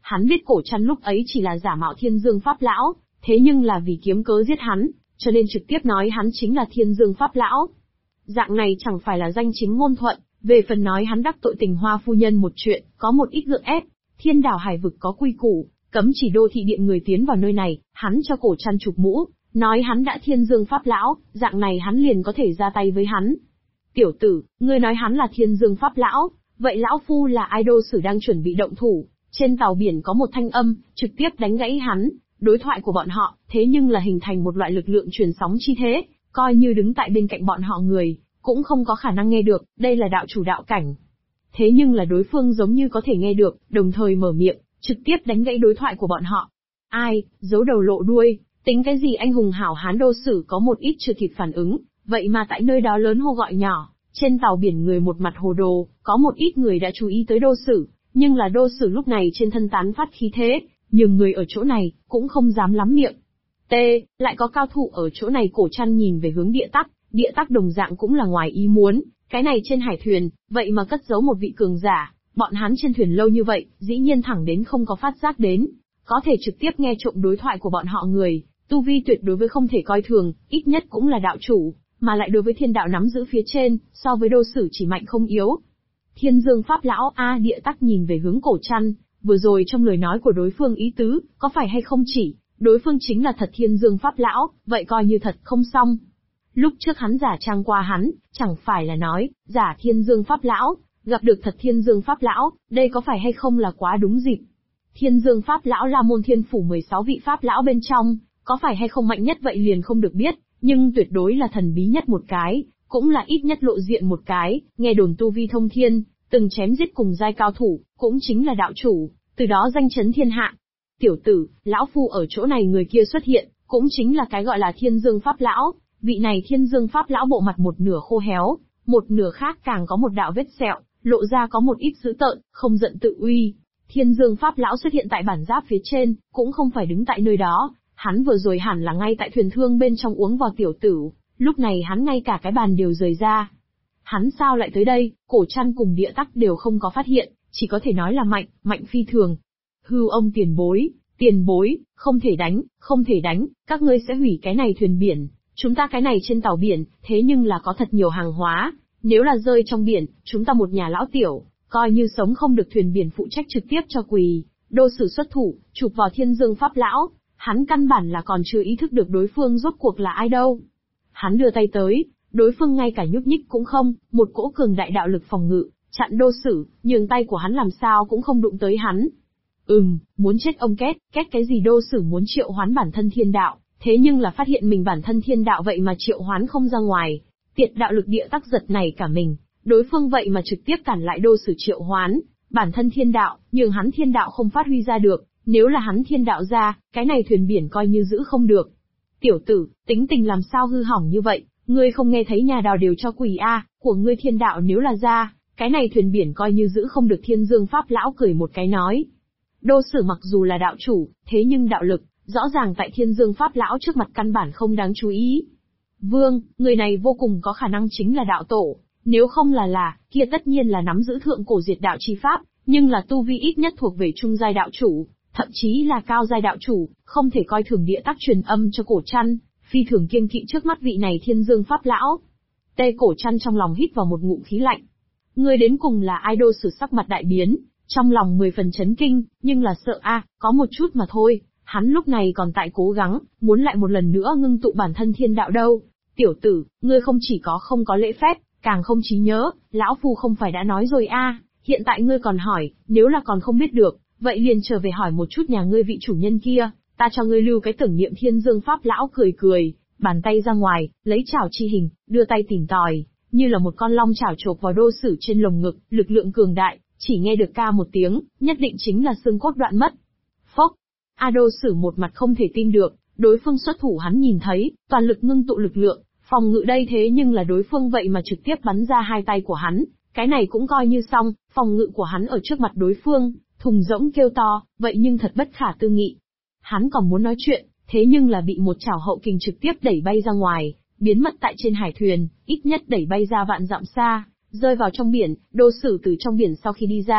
Hắn biết Cổ Trăn lúc ấy chỉ là giả mạo Thiên Dương Pháp Lão, thế nhưng là vì kiếm cớ giết hắn, cho nên trực tiếp nói hắn chính là Thiên Dương Pháp Lão. Dạng này chẳng phải là danh chính ngôn thuận, về phần nói hắn đắc tội Tình Hoa phu nhân một chuyện, có một ít gượng ép, Thiên Đảo Hải vực có quy củ, cấm chỉ đô thị điện người tiến vào nơi này, hắn cho Cổ Trăn chụp mũ, nói hắn đã Thiên Dương Pháp Lão, dạng này hắn liền có thể ra tay với hắn. Tiểu tử, ngươi nói hắn là Thiên Dương Pháp Lão, vậy lão phu là ai? Đô Sử đang chuẩn bị động thủ, trên tàu biển có một thanh âm, trực tiếp đánh gãy hắn, đối thoại của bọn họ, thế nhưng là hình thành một loại lực lượng truyền sóng chi thế, coi như đứng tại bên cạnh bọn họ người, cũng không có khả năng nghe được, đây là đạo chủ đạo cảnh. Thế nhưng là đối phương giống như có thể nghe được, đồng thời mở miệng, trực tiếp đánh gãy đối thoại của bọn họ. Ai, giấu đầu lộ đuôi, tính cái gì anh hùng hảo hán? Đô Sử có một ít chưa kịp phản ứng, vậy mà tại nơi đó lớn hô gọi nhỏ, trên tàu biển người một mặt hồ đồ, có một ít người đã chú ý tới Đô Sử, nhưng là Đô Sử lúc này trên thân tán phát khí thế, nhưng người ở chỗ này, cũng không dám lắm miệng. Lại có cao thủ ở chỗ này. Cổ Trăn nhìn về hướng địa tắc đồng dạng cũng là ngoài ý muốn, cái này trên hải thuyền, vậy mà cất giấu một vị cường giả, bọn hắn trên thuyền lâu như vậy, dĩ nhiên thẳng đến không có phát giác đến, có thể trực tiếp nghe trộm đối thoại của bọn họ người, tu vi tuyệt đối với không thể coi thường, ít nhất cũng là đạo chủ, mà lại đối với thiên đạo nắm giữ phía trên, so với Đô Sử chỉ mạnh không yếu. Thiên Dương Pháp Lão địa tắc nhìn về hướng Cổ Trăn, vừa rồi trong lời nói của đối phương ý tứ, có phải hay không chỉ, đối phương chính là thật Thiên Dương Pháp Lão, vậy coi như thật không xong. Lúc trước hắn giả trang qua hắn, chẳng phải là nói, giả Thiên Dương Pháp Lão, gặp được thật Thiên Dương Pháp Lão, đây có phải hay không là quá đúng dịp. Thiên Dương Pháp Lão là môn thiên phủ 16 vị Pháp Lão bên trong, có phải hay không mạnh nhất vậy liền không được biết, nhưng tuyệt đối là thần bí nhất một cái, cũng là ít nhất lộ diện một cái, nghe đồn tu vi thông thiên, từng chém giết cùng giai cao thủ, cũng chính là đạo chủ, từ đó danh chấn thiên hạ. Tiểu tử, lão phu ở chỗ này người kia xuất hiện, cũng chính là cái gọi là Thiên Dương Pháp Lão, vị này Thiên Dương Pháp Lão bộ mặt một nửa khô héo, một nửa khác càng có một đạo vết sẹo, lộ ra có một ít dữ tợn, không giận tự uy. Thiên Dương Pháp Lão xuất hiện tại bản giáp phía trên, cũng không phải đứng tại nơi đó, hắn vừa rồi hẳn là ngay tại thuyền thương bên trong uống vào tiểu tử, lúc này hắn ngay cả cái bàn đều rời ra. Hắn sao lại tới đây? Cổ Trăn cùng địa tắc đều không có phát hiện, chỉ có thể nói là mạnh phi thường. Hư ông tiền bối, không thể đánh, các ngươi sẽ hủy cái này thuyền biển, chúng ta cái này trên tàu biển, thế nhưng là có thật nhiều hàng hóa, nếu là rơi trong biển, chúng ta một nhà lão tiểu, coi như sống không được, thuyền biển phụ trách trực tiếp cho quỳ. Đô Sử xuất thủ, chụp vào Thiên Dương Pháp Lão, hắn căn bản là còn chưa ý thức được đối phương rốt cuộc là ai đâu. Hắn đưa tay tới, đối phương ngay cả nhúc nhích cũng không, một cỗ cường đại đạo lực phòng ngự, chặn Đô Sử, nhường tay của hắn làm sao cũng không đụng tới hắn. Muốn chết ông két cái gì? Đô Sử muốn triệu hoán bản thân thiên đạo, thế nhưng là phát hiện mình bản thân thiên đạo vậy mà triệu hoán không ra ngoài. Tiệt đạo lực địa tắc giật này cả mình, đối phương vậy mà trực tiếp cản lại Đô Sử triệu hoán, bản thân thiên đạo, nhường hắn thiên đạo không phát huy ra được, nếu là hắn thiên đạo ra, cái này thuyền biển coi như giữ không được. Tiểu tử, tính tình làm sao hư hỏng như vậy, ngươi không nghe thấy nhà đào đều cho quỳ của ngươi thiên đạo nếu là ra, cái này thuyền biển coi như giữ không được. Thiên Dương Pháp Lão cười một cái nói. Đô Sử mặc dù là đạo chủ, thế nhưng đạo lực, rõ ràng tại Thiên Dương Pháp Lão trước mặt căn bản không đáng chú ý. Vương, người này vô cùng có khả năng chính là đạo tổ, nếu không là, kia tất nhiên là nắm giữ thượng cổ diệt đạo chi pháp, nhưng là tu vi ít nhất thuộc về trung giai đạo chủ, thậm chí là cao giai đạo chủ, không thể coi thường địa tắc truyền âm cho Cổ Trăn, phi thường kiêng kỵ trước mắt vị này Thiên Dương Pháp Lão. Cổ Trăn trong lòng hít vào một ngụm khí lạnh. Người đến cùng là ai? Đô Sử sắc mặt đại biến, trong lòng 10 phần chấn kinh, nhưng là sợ có một chút mà thôi, hắn lúc này còn tại cố gắng, muốn lại một lần nữa ngưng tụ bản thân thiên đạo đâu. Tiểu tử, ngươi không chỉ có không có lễ phép, càng không trí nhớ, lão phu không phải đã nói rồi hiện tại ngươi còn hỏi, nếu là còn không biết được, vậy liền trở về hỏi một chút nhà ngươi vị chủ nhân kia, ta cho ngươi lưu cái tưởng niệm. Thiên Dương Pháp Lão cười, bàn tay ra ngoài, lấy chảo chi hình, đưa tay tìm tòi, như là một con long chảo chộp vào Đô Sử trên lồng ngực, lực lượng cường đại, chỉ nghe được ca một tiếng, nhất định chính là xương cốt đoạn mất. Phốc! Đô Sử một mặt không thể tin được, đối phương xuất thủ hắn nhìn thấy, toàn lực ngưng tụ lực lượng, phòng ngự đây, thế nhưng là đối phương vậy mà trực tiếp bắn ra hai tay của hắn, cái này cũng coi như xong, phòng ngự của hắn ở trước mặt đối phương, thùng rỗng kêu to, vậy nhưng thật bất khả tư nghị. Hắn còn muốn nói chuyện, thế nhưng là bị một chảo hậu kình trực tiếp đẩy bay ra ngoài, biến mất tại trên hải thuyền, ít nhất đẩy bay ra vạn dặm xa, rơi vào trong biển. Đô Sử từ trong biển sau khi đi ra,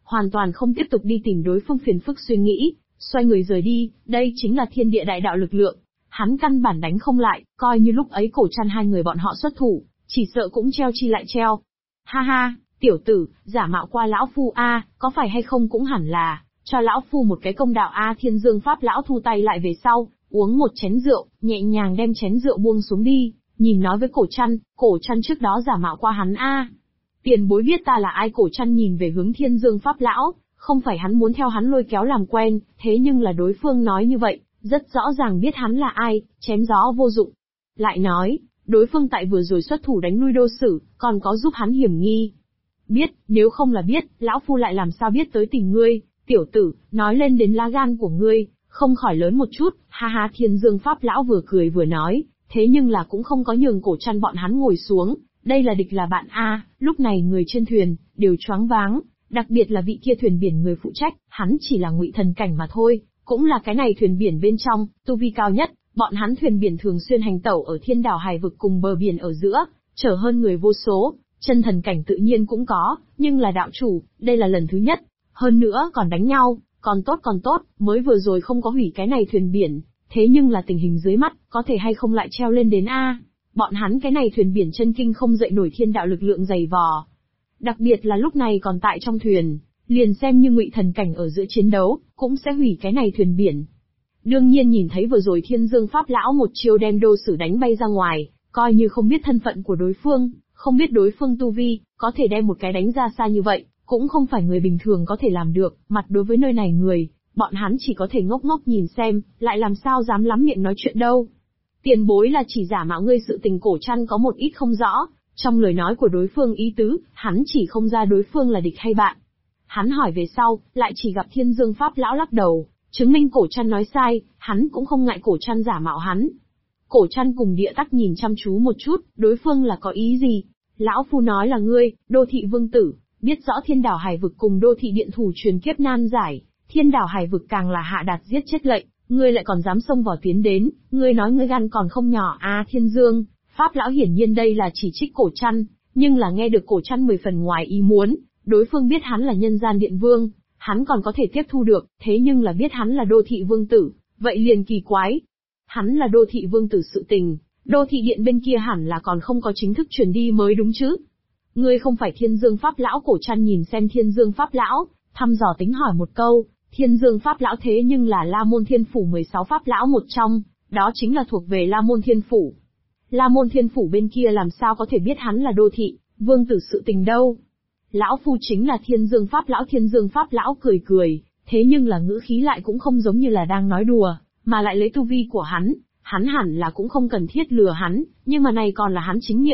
hoàn toàn không tiếp tục đi tìm đối phương phiền phức suy nghĩ, xoay người rời đi, đây chính là thiên địa đại đạo lực lượng. Hắn căn bản đánh không lại, coi như lúc ấy Cổ Trăn hai người bọn họ xuất thủ, chỉ sợ cũng treo chi lại treo. Ha ha, tiểu tử, giả mạo qua lão phu a, có phải hay không cũng hẳn là, cho lão phu một cái công đạo a. Thiên Dương Pháp lão thu tay lại về sau, uống một chén rượu, nhẹ nhàng đem chén rượu buông xuống đi, nhìn nói với Cổ Trăn trước đó giả mạo qua hắn a. Tiền bối biết ta là ai? Cổ Trăn nhìn về hướng Thiên Dương Pháp lão, không phải hắn muốn theo hắn lôi kéo làm quen, thế nhưng là đối phương nói như vậy, rất rõ ràng biết hắn là ai, chém gió vô dụng. Lại nói, đối phương tại vừa rồi xuất thủ đánh lui Đô Sử, còn có giúp hắn hiểm nghi. Biết, nếu không là biết, lão phu lại làm sao biết tới tình ngươi, tiểu tử, nói lên đến lá gan của ngươi, không khỏi lớn một chút, ha ha. Thiên Dương Pháp lão vừa cười vừa nói, thế nhưng là cũng không có nhường Cổ Trăn bọn hắn ngồi xuống, đây là địch là bạn a. Lúc này người trên thuyền, đều choáng váng, đặc biệt là vị kia thuyền biển người phụ trách, hắn chỉ là ngụy thần cảnh mà thôi, cũng là cái này thuyền biển bên trong, tu vi cao nhất, bọn hắn thuyền biển thường xuyên hành tẩu ở thiên đảo hải vực cùng bờ biển ở giữa, chở hơn người vô số, chân thần cảnh tự nhiên cũng có, nhưng là đạo chủ, đây là lần thứ nhất, hơn nữa còn đánh nhau, còn tốt, mới vừa rồi không có hủy cái này thuyền biển, thế nhưng là tình hình dưới mắt, có thể hay không lại treo lên đến a. Bọn hắn cái này thuyền biển chân kinh không dậy nổi thiên đạo lực lượng dày vò. Đặc biệt là lúc này còn tại trong thuyền, liền xem như ngụy thần cảnh ở giữa chiến đấu, cũng sẽ hủy cái này thuyền biển. Đương nhiên nhìn thấy vừa rồi Thiên Dương Pháp lão một chiêu đem Đô Sử đánh bay ra ngoài, coi như không biết thân phận của đối phương, không biết đối phương tu vi, có thể đem một cái đánh ra xa như vậy, cũng không phải người bình thường có thể làm được, mặt đối với nơi này người, bọn hắn chỉ có thể ngốc ngốc nhìn xem, lại làm sao dám lắm miệng nói chuyện đâu. Tiền bối là chỉ giả mạo ngươi. Sự tình Cổ Trăn có một ít không rõ, trong lời nói của đối phương ý tứ, hắn chỉ không ra đối phương là địch hay bạn. Hắn hỏi về sau, lại chỉ gặp Thiên Dương Pháp lão lắc đầu, chứng minh Cổ Trăn nói sai, hắn cũng không ngại Cổ Trăn giả mạo hắn. Cổ Trăn cùng Địa Tắc nhìn chăm chú một chút, đối phương là có ý gì? Lão phu nói là ngươi, Đô Thị Vương Tử, biết rõ thiên đảo hải vực cùng Đô Thị Điện Thủ truyền kiếp nan giải, thiên đảo hải vực càng là hạ đạt giết chết lệnh, ngươi lại còn dám xông vào tiến đến, ngươi nói ngươi gan còn không nhỏ à. Thiên Dương Pháp lão hiển nhiên đây là chỉ trích Cổ Trăn, nhưng là nghe được Cổ Trăn 10 phần ngoài ý muốn, đối phương biết hắn là nhân gian điện vương, hắn còn có thể tiếp thu được, thế nhưng là biết hắn là Đô Thị Vương Tử, vậy liền kỳ quái. Hắn là Đô Thị Vương Tử sự tình, Đô Thị Điện bên kia hẳn là còn không có chính thức truyền đi mới đúng chứ. Ngươi không phải Thiên Dương Pháp lão? Cổ Trăn nhìn xem Thiên Dương Pháp lão, thăm dò tính hỏi một câu. Thiên Dương Pháp lão thế nhưng là La Môn Thiên Phủ 16 Pháp lão một trong, đó chính là thuộc về La Môn Thiên Phủ. La Môn Thiên Phủ bên kia làm sao có thể biết hắn là Đô Thị Vương Tử sự tình đâu. Lão phu chính là Thiên Dương Pháp lão. Thiên Dương Pháp lão cười cười, thế nhưng là ngữ khí lại cũng không giống như là đang nói đùa, mà lại lấy tu vi của hắn hẳn là cũng không cần thiết lừa hắn, nhưng mà này còn là hắn chính miệng